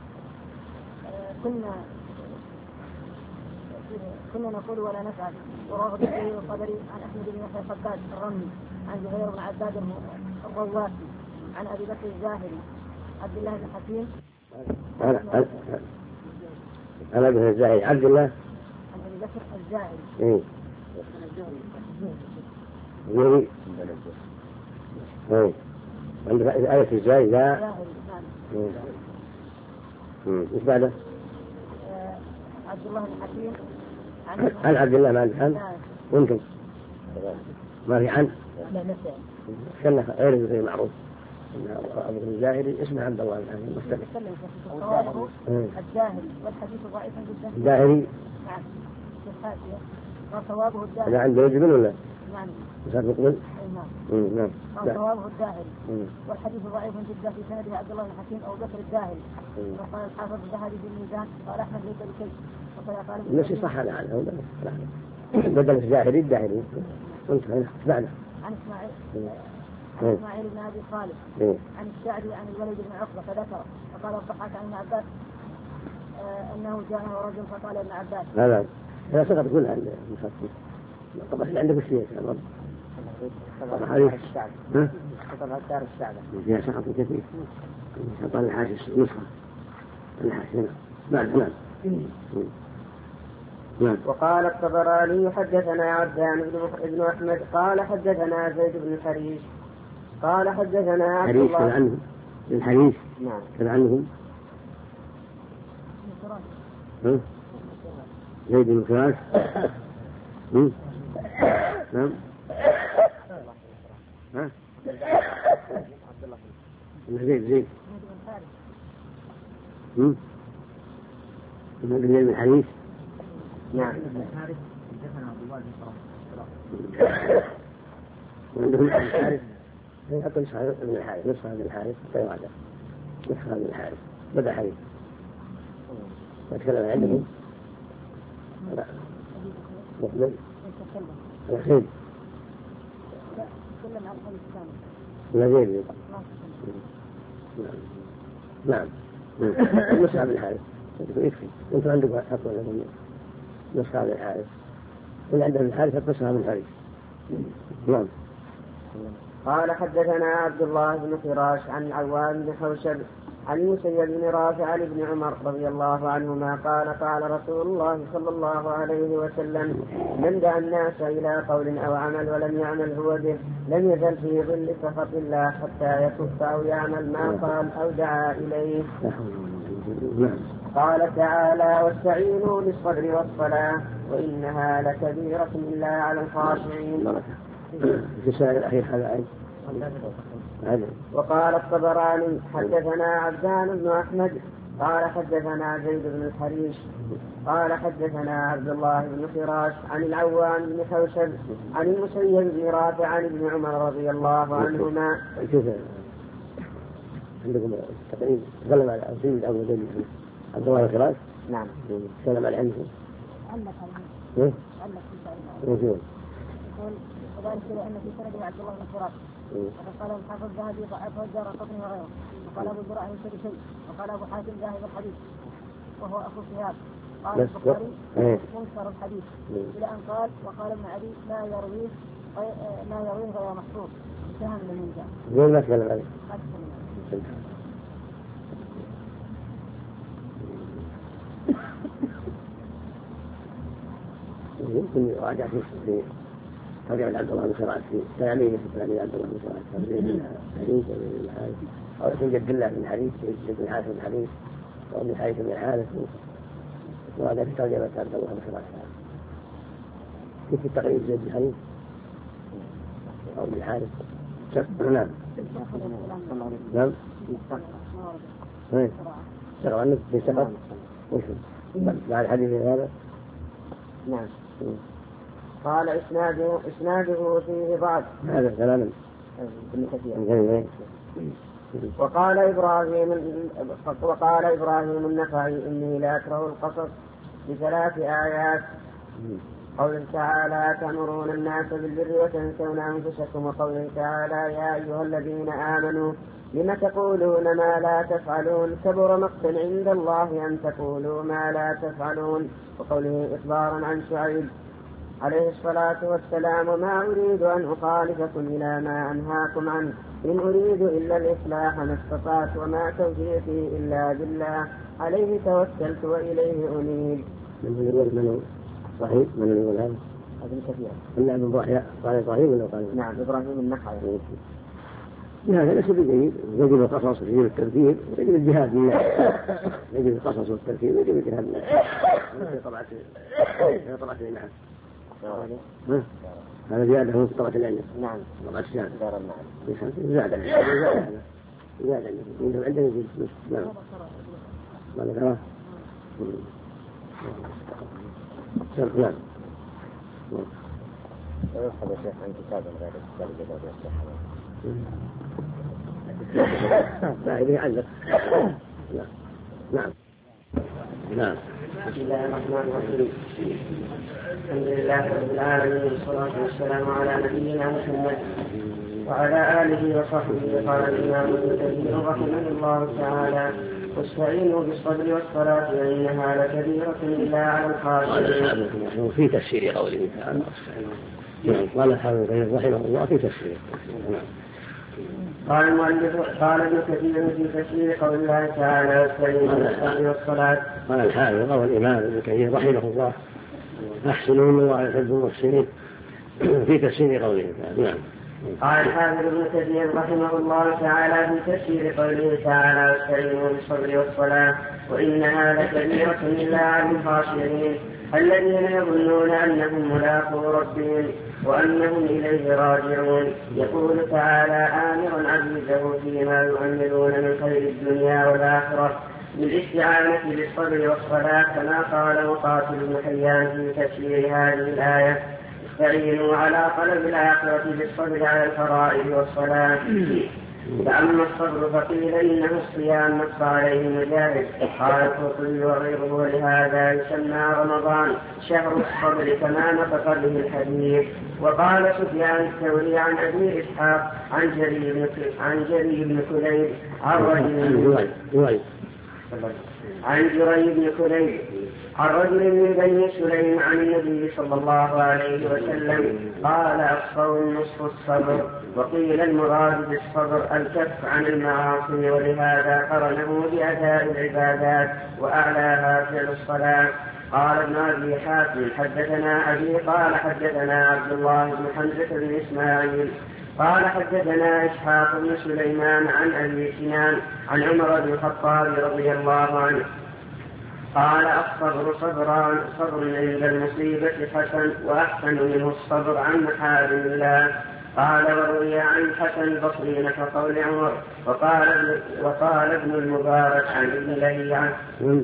كنا نقول ولا نفعل. ورواه الزهري والطبري عن أحمد بن يحيى الخباز الرملي عن زهير بن عباد الرواسي عن أبي بكر الزاهري عبد الله بن حكيم عن أبي بكر الزاهري عبد الله عن أبي بكر الزاهري زهري عندك آية الزاهري لا إيش بعده؟ عبد الله بن حكيم عن عبد الله ما عندك عن وانتم ما في عن كان غير معروف أبو الزاهري اسمه عبد الله بن حكيم مستقل الزاهري والحديث ضعيف جدا. الزاهري نعم الحاشية وصوابه الزاهري. هذا عنده يجبن ولا؟ نعم. مسافر يقبل؟ نعم. وصوابه الزاهري والحديث ضعيف جدا في سنده عبد الله بن حكيم أو بكر الزاهري. وقال الحافظ الذهبي في الميزان قال أحمد ليس بشيء. نفس صح هذا بدل الزاهري الداهري. وانت بعده. عن إسماعيل بن أبي خالد عن الشعبي عن الوليد بن عقبة فذكر وقال الضحاك عن ابن عباس أنه جاءه رجل فقال ابن عباس لا سقط كلها المفصل طبعا اللي عندك الشيء يا رب طبعا دار الشعب فيها سقط كثير سقط الحاشي نسخة الحاشي نعم. وقال الطبراني حدثنا عبدان بن أحمد قال حدثنا زيد بن الحريش قال حدثنا عبد الله كذا عنهم الحريش نعم كذا عنهم زيد بن فراس نعم زيد زيد بن حريش نعم. وعندهم الحارث يحط نسخة ابن الحارث نسخة ابن الحارث فيراجع نسخة ابن الحارث بدأ حديث وتكلم عندهم لا مقبل الحين لا زيد نعم نسخة ابن الحارث يكفي انتم عندكم حطوا لكم نسخة ابن الحارث واللي عندهم الحارث حط نسخة ابن الحارث نعم. قال حدثنا عبد الله بن فراش عن عوام بن حوشب عن المسيب بن رافع عن ابن عمر رضي الله عنهما قال قال رسول الله صلى الله عليه وسلم من دعا الناس إلى قول أو عمل ولم يعمل هو به لم يزل في ظل سخط الله حتى يكف أو يعمل ما قال أو دعا إليه. قال تعالى واستعينوا بالصبر والصلاة وإنها لكبيرة إلا على الخاشعين. الرسالة الأخير هذا وقال الطبراني حدثنا عبدان بن أحمد قال حدثنا زيد بن الحريش قال حدثنا عبد الله بن فراش عن العوام بن حوشب عن المسيب بن رافع عن ابن عمر رضي الله عنهما. عندكم تقريبا تكلم على سيد أبو زيد عبد الله بن فراش نعم تكلم على عنده علق في شعر وذلك لأن في سنده عبد الله بن فراش وقال الحافظ الذهبي ضعفه الدارقطني وغيره. وقال أبو زرع ليس بشيء. وقال أبو حاتم ذاهب الحديث وهو أخو شهاب. قال البخاري منكر الحديث إلى أن قال وقال ابن علي لا يرويه غير محفوظ. انتهى من المنجا. يقول ما تكلم عليه. يمكن يراجع في ترجمة عبد الله بن سراج في تلاميذ عبد الله بن سراج ترجمة الحديث وابن الحارث أو يوجد بالله بن الحديث يوجد بن حارث بن الحديث أو بن حارث بن الحارث وهذا في ترجمة عبد الله بن سراج في التقريب زيد بن الحديث أو بن الحارث. نعم نعم سرع عنك في سفر بعد الحديث هذا. نعم. قال إسناده فيه ضعف. هذا كلام ابن كثير. وقال إبراهيم النخعي إني لا أكره القصص بثلاث آيات. قوله تعالى تأمرون الناس بالبر وتنسون أنفسكم، وقوله تعالى يا أيها الذين آمنوا لم تقولون ما لا تفعلون كبر مقتا عند الله أن تقولوا ما لا تفعلون. وقوله إخبارا عن شعيب عليه الصلاة والسلام وما أريد أن أخالفكم إلى ما أنهاكم عنه إن أريد إلا الإصلاح ما استطعت وما توفيقي إلا بالله عليه توكلت وإليه أنيب. صحيح من يقول هذا؟ ابن كثير. إلا ابن قال إبراهيم ولا قال؟ نعم إبراهيم النخعي. هذا ليس بجيد. يجب القصص ويجب الترتيب ويجب الجهاد لله. يجب القصص والترتيب ويجب الجهاد لله. هذا طبعة الإمام. هذا زيادة من طبعة العلم. نعم. طبعة الشام. دار المعاد. زيادة عندنا يجب. نعم. ماذا ترى؟ نعم. يرحب الشيخ عن كتاب غير كتاب الجداد والصحة. لا يبي يعلق. نعم. نعم. بسم الله الرحمن الرحيم. الحمد لله رب العالمين والصلاة والسلام على نبينا محمد وعلى آله وصحبه. قال الإمام ابن كثير رحمه الله تعالى واستعينوا بالصبر والصلاة وإنها لكبيرة إلا على الخاشعين. في تفسير قوله تعالى قال الحافظ رحمه الله في تفسير. قال المؤلف قال ابن كثير في تفسير قول الله تعالى واستعينوا بالصبر والصلاة. قال الحافظ والإمام ابن كثير رحمه الله أحسنوا من الله يحب المحسنين في تفسير قوله تعالى. نعم. قال الحافظ ابن كثير رحمه الله تعالى في تفسير قوله تعالى واستعينوا بالصبر والصلاة وإنها لكبيرة إلا على الخاشعين الذين يظنون أنهم ملاقو ربهم وأنهم إليه راجعون. يقول تعالى آمرا عزيزه فيما يؤملون من خير الدنيا والآخرة بالاستعانة بالصبر والصلاة كما قال مقاتل بن حيان في تفسير هذه الآية استعينوا على طلب الآخرة بالصبر على الفرائض والصلاة. فأما الصبر فقيل إنه الصيام نص عليه مجاهد. قال القرطبي وغيره ولهذا يسمى رمضان شهر الصبر كما نطق به الحديث. وقال سفيان الثوري عن أبي إسحاق عن جرير بن كليب عن جرير بن كليب عن رجل من بني سليم عن النبي صلى الله عليه وسلم قال الصوم نصف الصبر. وقيل المراد بالصبر الكف عن المعاصي ولهذا قرنه بأداء العبادات وأعلاها فعل الصلاة. قال ابن أبي حاتم حدثنا أبي قال حدثنا عبد الله بن حمزة بن إسماعيل قال حدثنا إسحاق بن سليمان عن أبي سنان عن عمر بن الخطاب رضي الله عنه قال الصبر صبر عند المصيبة حسن وأحسن منه الصبر عن محارم الله. قال وروي عن الحسن البصري نحو قول عمر. وقال ابن المبارك عن ابن لهيعة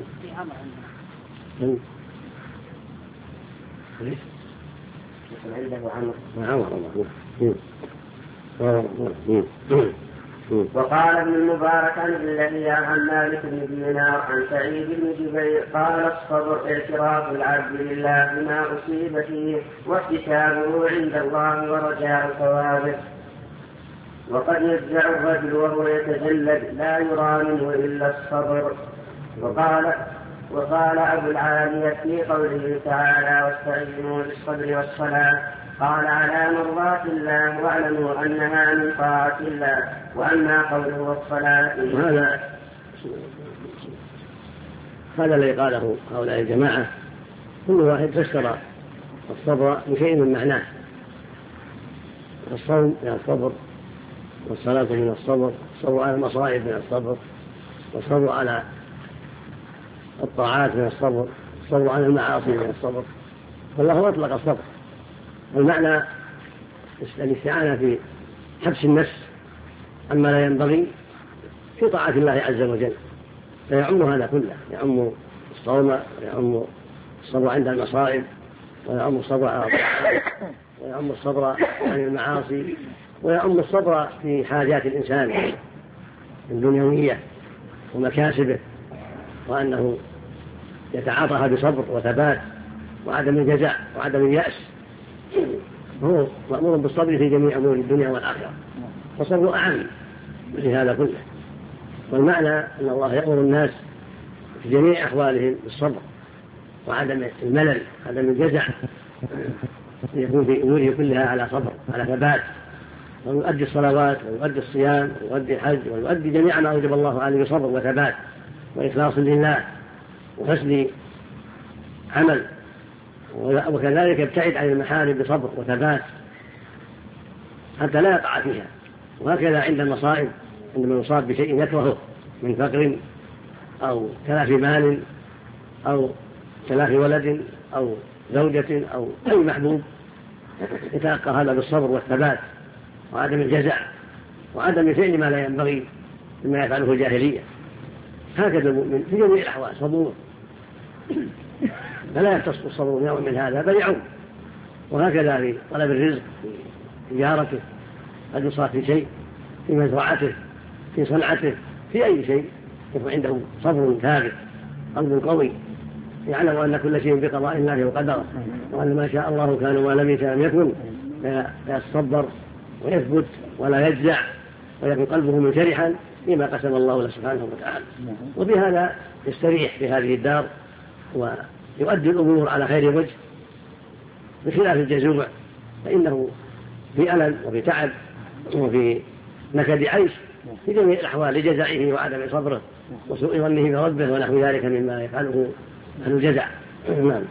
وقال ابن المبارك عن ابن لهيعة عن مالك بن دينار عن سعيد بن جبير قال الصبر اعتراف العبد لله بما أصيب فيه واحتسابه عند الله ورجاء ثوابه. وقد يجزع الرجل وهو يتجلد لا يرى منه إلا الصبر. وقال أبو العالية في قوله تعالى واستعينوا بالصبر والصلاة قال على مرضاة الله واعلموا أنها من طاعة الله. وأما قوله والصلاة هذا الذي قاله هؤلاء الجماعة كل واحد فسر الصبر بشيء من معناه. الصوم من الصبر، والصلاة من الصبر، الصبر على المصائب من الصبر، والصبر على الطاعات من الصبر، الصبر على المعاصي من الصبر. والله أطلق الصبر. المعنى الاستعانة في حبس النفس عما لا ينبغي في طاعة الله عز وجل، فيعم هذا كله، يعم الصوم، ويعم الصبر عند المصائب، ويعم الصبر على الطاعات، ويعم الصبر عن المعاصي، ويعم الصبر في حاجات الإنسان الدنيوية ومكاسبه، وأنه يتعاطاها بصبر وثبات وعدم الجزع وعدم اليأس. هو مأمور بالصبر في جميع أمور الدنيا والآخرة، فالصبر أعم في هذا كله. والمعنى أن الله يأمر الناس في جميع أحوالهم بالصبر وعدم الملل، عدم الجزع، يكون في أموره كلها على صبر، على ثبات، ويؤدي الصلوات ويؤدي الصيام ويؤدي الحج ويؤدي جميع ما أوجب الله عليه بصبر وثبات وإخلاص لله وحسن عمل، وكذلك يبتعد عن المحارم بصبر وثبات حتى لا يقع فيها. وهكذا عند المصائب، عندما يصاب بشيء يكرهه من فقر أو تلافي مال أو تلافي ولد أو زوجة أو أي محبوب، يتلقى هذا بالصبر والثبات وعدم الجزع وعدم فعل ما لا ينبغي مما يفعله الجاهلية. هكذا المؤمن في جميع الأحوال صبور، فلا يختص الصبر يوم من هذا بل يعم. وهكذا في طلب الرزق، في تجارته، قد يصاب في شيء، في مزرعته، في صنعته، في أي شيء يكون عنده صبر ثابت، قلب قوي، يعلم أن كل شيء بقضاء الله وقدره، وأن ما شاء الله كان وما لم يشاء يكن، فيصبر ويثبت ولا يجزع ويكون قلبه منشرحا فيما قسم الله له سبحانه وتعالى. وبهذا يستريح في هذه الدار ويؤدي الأمور على خير وجه، بخلاف الجزوع فإنه في ألم وفي تعب وفي نكد عيش في جميع الأحوال لجزعه وعدم صبره وسوء ظنه بربه ونحو ذلك مما يفعله عن الجزع. نعم.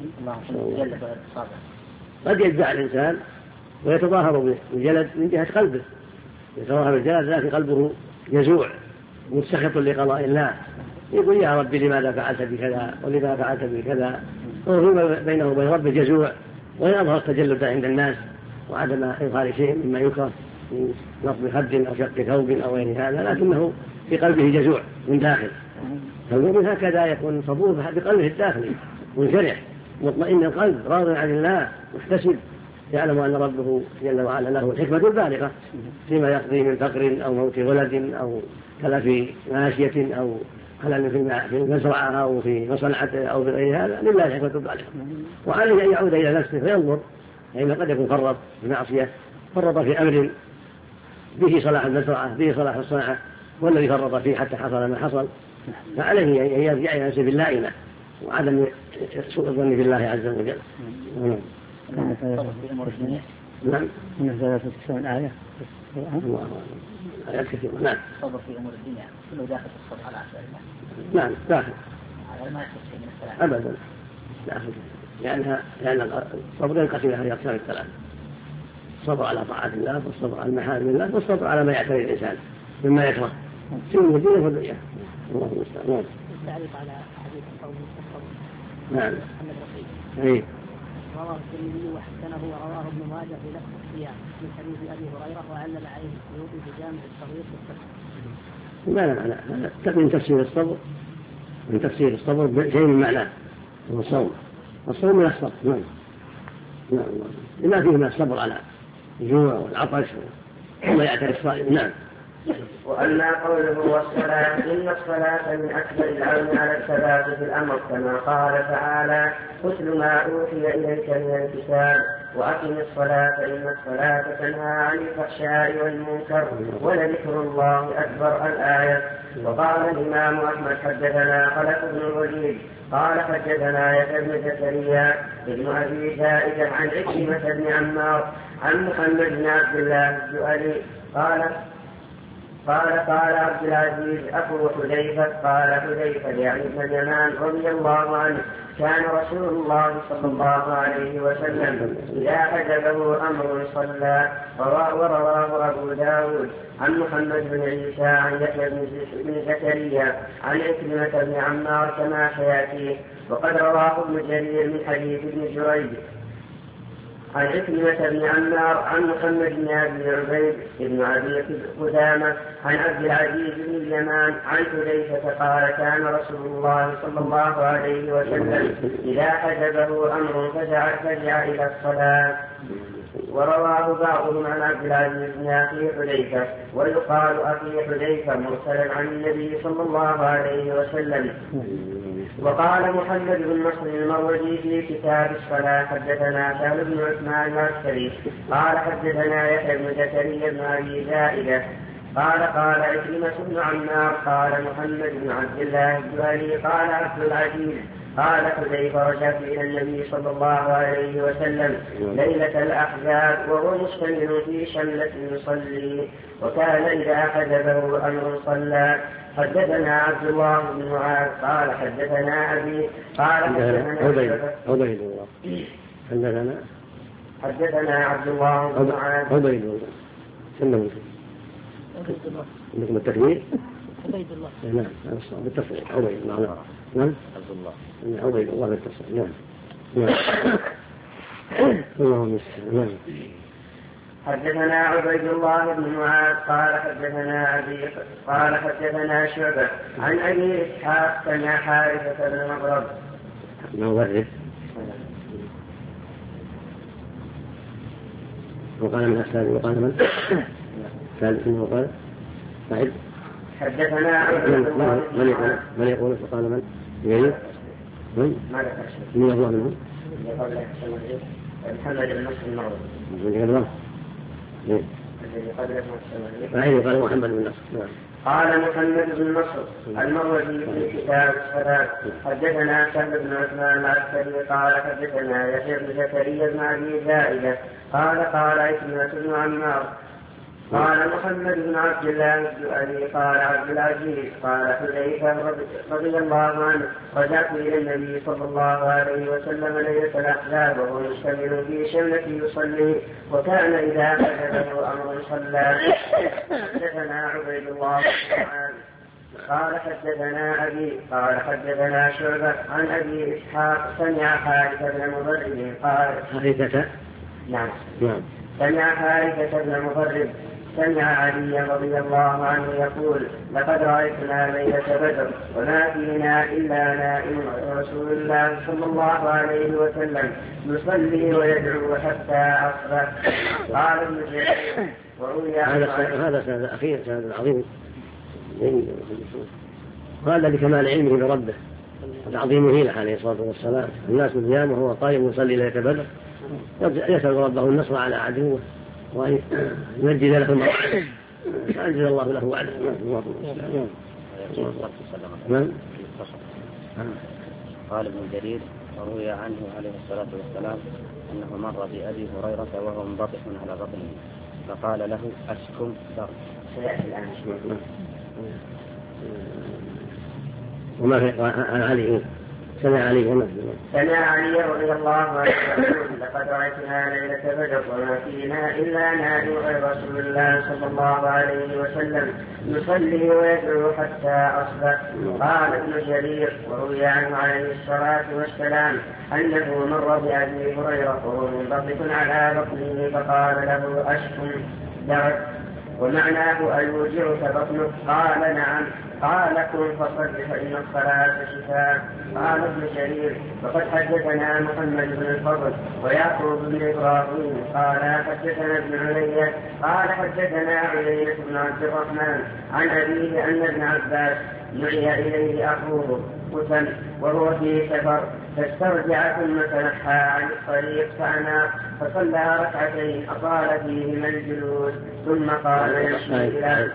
قد يجزع الإنسان ويتظاهر بالجلد من جهة قلبه، يتظاهر بالجلد لكن قلبه جزوع مستخط لقضاء الله، يقول يا ربي لماذا فعلت بكذا ولماذا فعلت بكذا، وهو بينه وبين ربه جزوع، ويظهر التجلد عند الناس وعدم إظهار شيء مما يكره من نصب خد أو شق ثوب أو غير هذا، لكنه في قلبه جزوع من داخل. فالمؤمن هكذا يكون صبور بقلبه الداخلي منشرح مطمئن القلب راض عن الله محتسب، يعلم أن ربه جل وعلا له الحكمة البالغة فيما يقضي من فقر أو موت ولد أو تلف ماشية أو خلل في مزرعة أو في مصنعته أو في غير هذا، لله الحكمة البالغة. وعليه أن يعود إلى نفسه فينظر، فإن قد يكون فرط في معصية، فرط في أمر به صلاح المزرعة به صلاح الصنعة والذي فرط فيه حتى حصل ما حصل، فعليه أن يرجع إلى نفسه باللائمة وعدم سوء الظن بالله عز وجل. نعم. نعم. الآية آيات كثيرة. نعم. الصبر في أمور الدنيا كله داخل في الصبر على أسباب الله. نعم داخل. ما يخص من الكلام. أبدا داخل، لأن الصبر ينقسم إلى أقسام الثلاث: الصبر على طاعة الله، والصبر على محارم الله، والصبر على ما يعتري الإنسان مما يكره في الدين والدنيا. الله المستعان. التعليق على حديث قوله الصبر. نعم. أي. رواه الترمذي وحسنه ورواه ابن ماجه في لفظ الصيام من حديث ابي هريره وعلم عليه السيوطي في جامع الصغير في الفتح. ما معنى من تفسير الصبر، من تفسير الصبر شيء من معناه هو الصوم. الصوم من الصبر. نعم. لما فيه من الصبر على الجوع والعطش وما يعتري الصائم. نعم. وأما قوله والصلاة إن الصلاة من أكبر العون على الثبات في الأمر كما قال تعالى اتل ما أوحي إليك من الكتاب وأقم الصلاة إن الصلاة تنهى عن الفحشاء والمنكر ولذكر الله أكبر الآية. وقال الإمام أحمد حدثنا خلف بن الوليد قال حدثنا يحيى بن زكريا بن أبي زائدة عن عكرمة بن عمار عن محمد بن عبد الله الدؤلي قال عبد العزيز أخو حذيفة قال حذيفة يعني ابن اليمان رضي الله عنه كان رسول الله صلى الله عليه وسلم إذا حجبه أمر صلى. ورواه أبو داود عن محمد بن عيسى عن يحيى بن زكريا عن عكرمة بن عمار كما سيأتي. وقد رواه ابن جرير من حديث ابن جريج عن عكرمة بن عمار عن محمد بن أبي عبيد بن أبي قدامة عن عبد العزيز بن اليمان عن حذيفة قال كان رسول الله صلى الله عليه وسلم إذا حجبه أمر فزع إلى الصلاة. ورواه بعضهم عن عبد العزيز بن أخي حذيفة ويقال أخي حذيفة مرسلا عن النبي صلى الله عليه وسلم. وقال محمد بن نصر المروزي في كتاب الصلاة حدثنا سهل بن عثمان العسكري قال حدثنا يحيى بن زكريا بن أبي زائدة قال عكرمة بن عمار قال محمد بن عبد الله الدؤلي قال عبد العزيز قال حذيفة رجعت إلى النبي صلى الله عليه وسلم ليلة الأحزاب وهو مشتمل في شملة يصلي وكان إذا حجبه أمر صلى. حدثنا عبد الله بن معاذ قال حدثنا أبي قال حدثنا عبد الله بن معاذ عبيد الله عندكم التكبير عبيد الله نعم بالتصريح عبيد الله نعم عبد الله عبيد الله بالتصريح نعم اللهم نعم. حدثنا عبيد الله بن معاذ قال حدثنا أبي قال حدثنا شعبة عن أبي إسحاق سمع حارثة بن مغرب مغرب وقال من أسلام وقال من ثالث وقال صحيح. حدثنا عبيد الله من يقول فقال من يريد من الله منهم محمد بن نصر المروزي قال محمد بن نصر قال محمد بن نصر المروزي في كتاب الصلاة حدثنا سهل بن عثمان العسكري قال حدثنا يحيى بن زكريا بن أبي زائدة قال عكرمة بن عمار قال محمد بن عبد الله الدؤلي قال عبد العزيز قال حذيفة رضي الله عنه رجعت إلى النبي صلى الله عليه وسلم ليلة الأحزاب وهو مشتمل في شملة يصلي وكان إذا حجبه أمر صلى. حدثنا عبيد الله بن معاذ قال حدثنا أبي قال حدثنا شعبة عن أبي إسحاق سمع حارثة بن مضرب قال حارثة نعم سمع حارثة بن مضرب سمع علي رضي الله عنه يقول لقد رأيتنا ليلة بدر وما فينا إلا نائم رسول الله صلى الله عليه وسلم يصلي ويدعو حتى أصبح. قال ابن جرير وروي هذا سند أخير سند عظيم قال لكمال علمه بربه وتعظيمه له عليه الصلاة والسلام. الناس نيام وهو قائم يصلي ليلة بدر يسأل ربه النصر على عدوه وأن يمجد له المواعظ فأنزل الله له وعده. قال ابن جرير وروي عنه عليه الصلاة والسلام أنه مر بأبي هريرة وهو منبطح على بطنه فقال له أسكم ضرب. وما في علي سمع علي رضي الله عنه يقول لقد رأيتنا ليلة بدر وما فينا إلا نائم غير رسول الله صلى الله عليه وسلم يصلي ويدعو حتى أصبح. قال ابن جرير وروي عنه عليه الصلاة والسلام أنه مر بأبي هريرة وهو منبطح على بطنه فقال له أشكم درد ومعناه أيوجعك بطنك؟ قال نعم. قال كن فصل فإن الصلاة شفاء. قال ابن جرير وقد حدثنا محمد بن الفضل ويعقوب بن إبراهيم قال حدثنا ابن علي قال حدثنا علية بن عبد الرحمن عن أبيه أن ابن عباس دعي إليه أخوه قتل وهو في سفر فاسترجع ثم تنحى عن الطريق فأناق فصلى ركعتين أطال فيهما الجلوس ثم قال يمشي إلى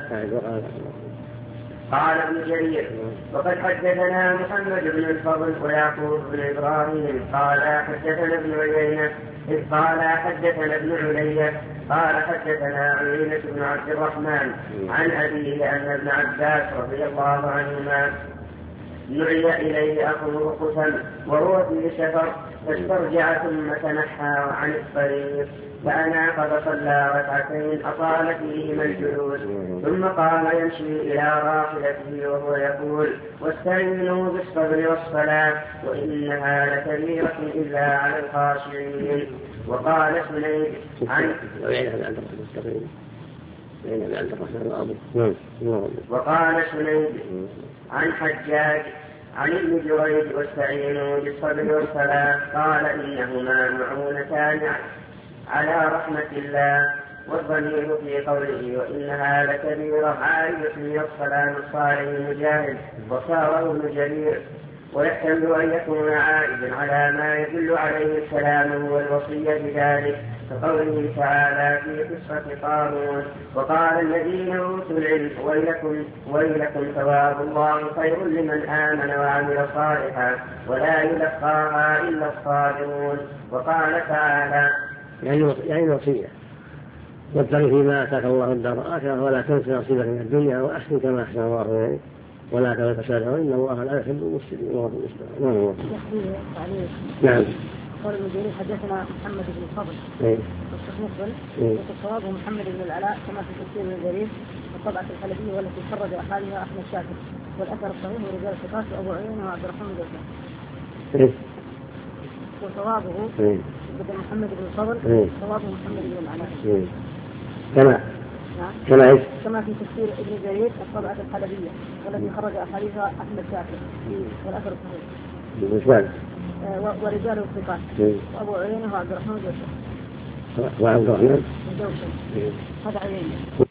قال ابن جرير وقد حدثنا محمد بن الفضل ويعقوب بن إبراهيم قال حدثنا ابن عيينة إذ قال حدثنا ابن علي قال حدثنا عيينة بن عبد الرحمن عن أبيه أن ابن عباس رضي الله عنهما دعي إليه أخوه قسم وهو في سفر فاسترجع ثم تنحى عن الطريق فأناق فصلى ركعتين أطال فيهما الجلوس ثم قال يمشي إلى راحلته وهو يقول واستعينوا بالصبر والصلاة وإنها لكبيرة إلا على الخاشعين. وقال سنيد عن وقال سنيد عن حجاج عن ابن جريج واستعينوا بالصبر والصلاة قال إنهما معونتان على رحمة الله. والضمير في قوله وإنها لكبيرة عائدة من الصلاة الصالح مجاهد وصاره ابن جرير ويحتمل أن يكون عائدا على ما يدل عليه الكلام والوصية بذلك كقوله تعالى في قصة قارون وقال الذين أوتوا العلم ويلكم ثواب الله خير لمن آمن وعمل صالحا ولا يلقاها إلا الصابرون. وقال تعالى يعني وصية وابتغ فيما آتاك الله الدار الآخرة ولا تنس نصيبك من الدنيا وأحسن كما أحسن الله إليك ولا تبغي فساده إن الله لا يحب المفسدين. نعم. قال ابن جرير حدثنا محمد بن الفضل والصحيح والصواب محمد بن العلاء كما في تفسير ابن جرير والطبعة الحلبية والتي خرج أحادها أحمد شاكر والأثر الصحيح ورجال الثقات وأبو عيينة وعبد الرحمن الجوزي. وصوابه بدل محمد بن الفضل صوابه محمد بن العلاء كما في تفسير ابن جرير الطبعة الحلبية والتي خرج أحاديثها أحمد شاكر والأثر الصحيح ورجال الثقات وأبو عيينة وعبد الرحمن الجوزي. وعبد الرحمن الجوزي هذا عيينة.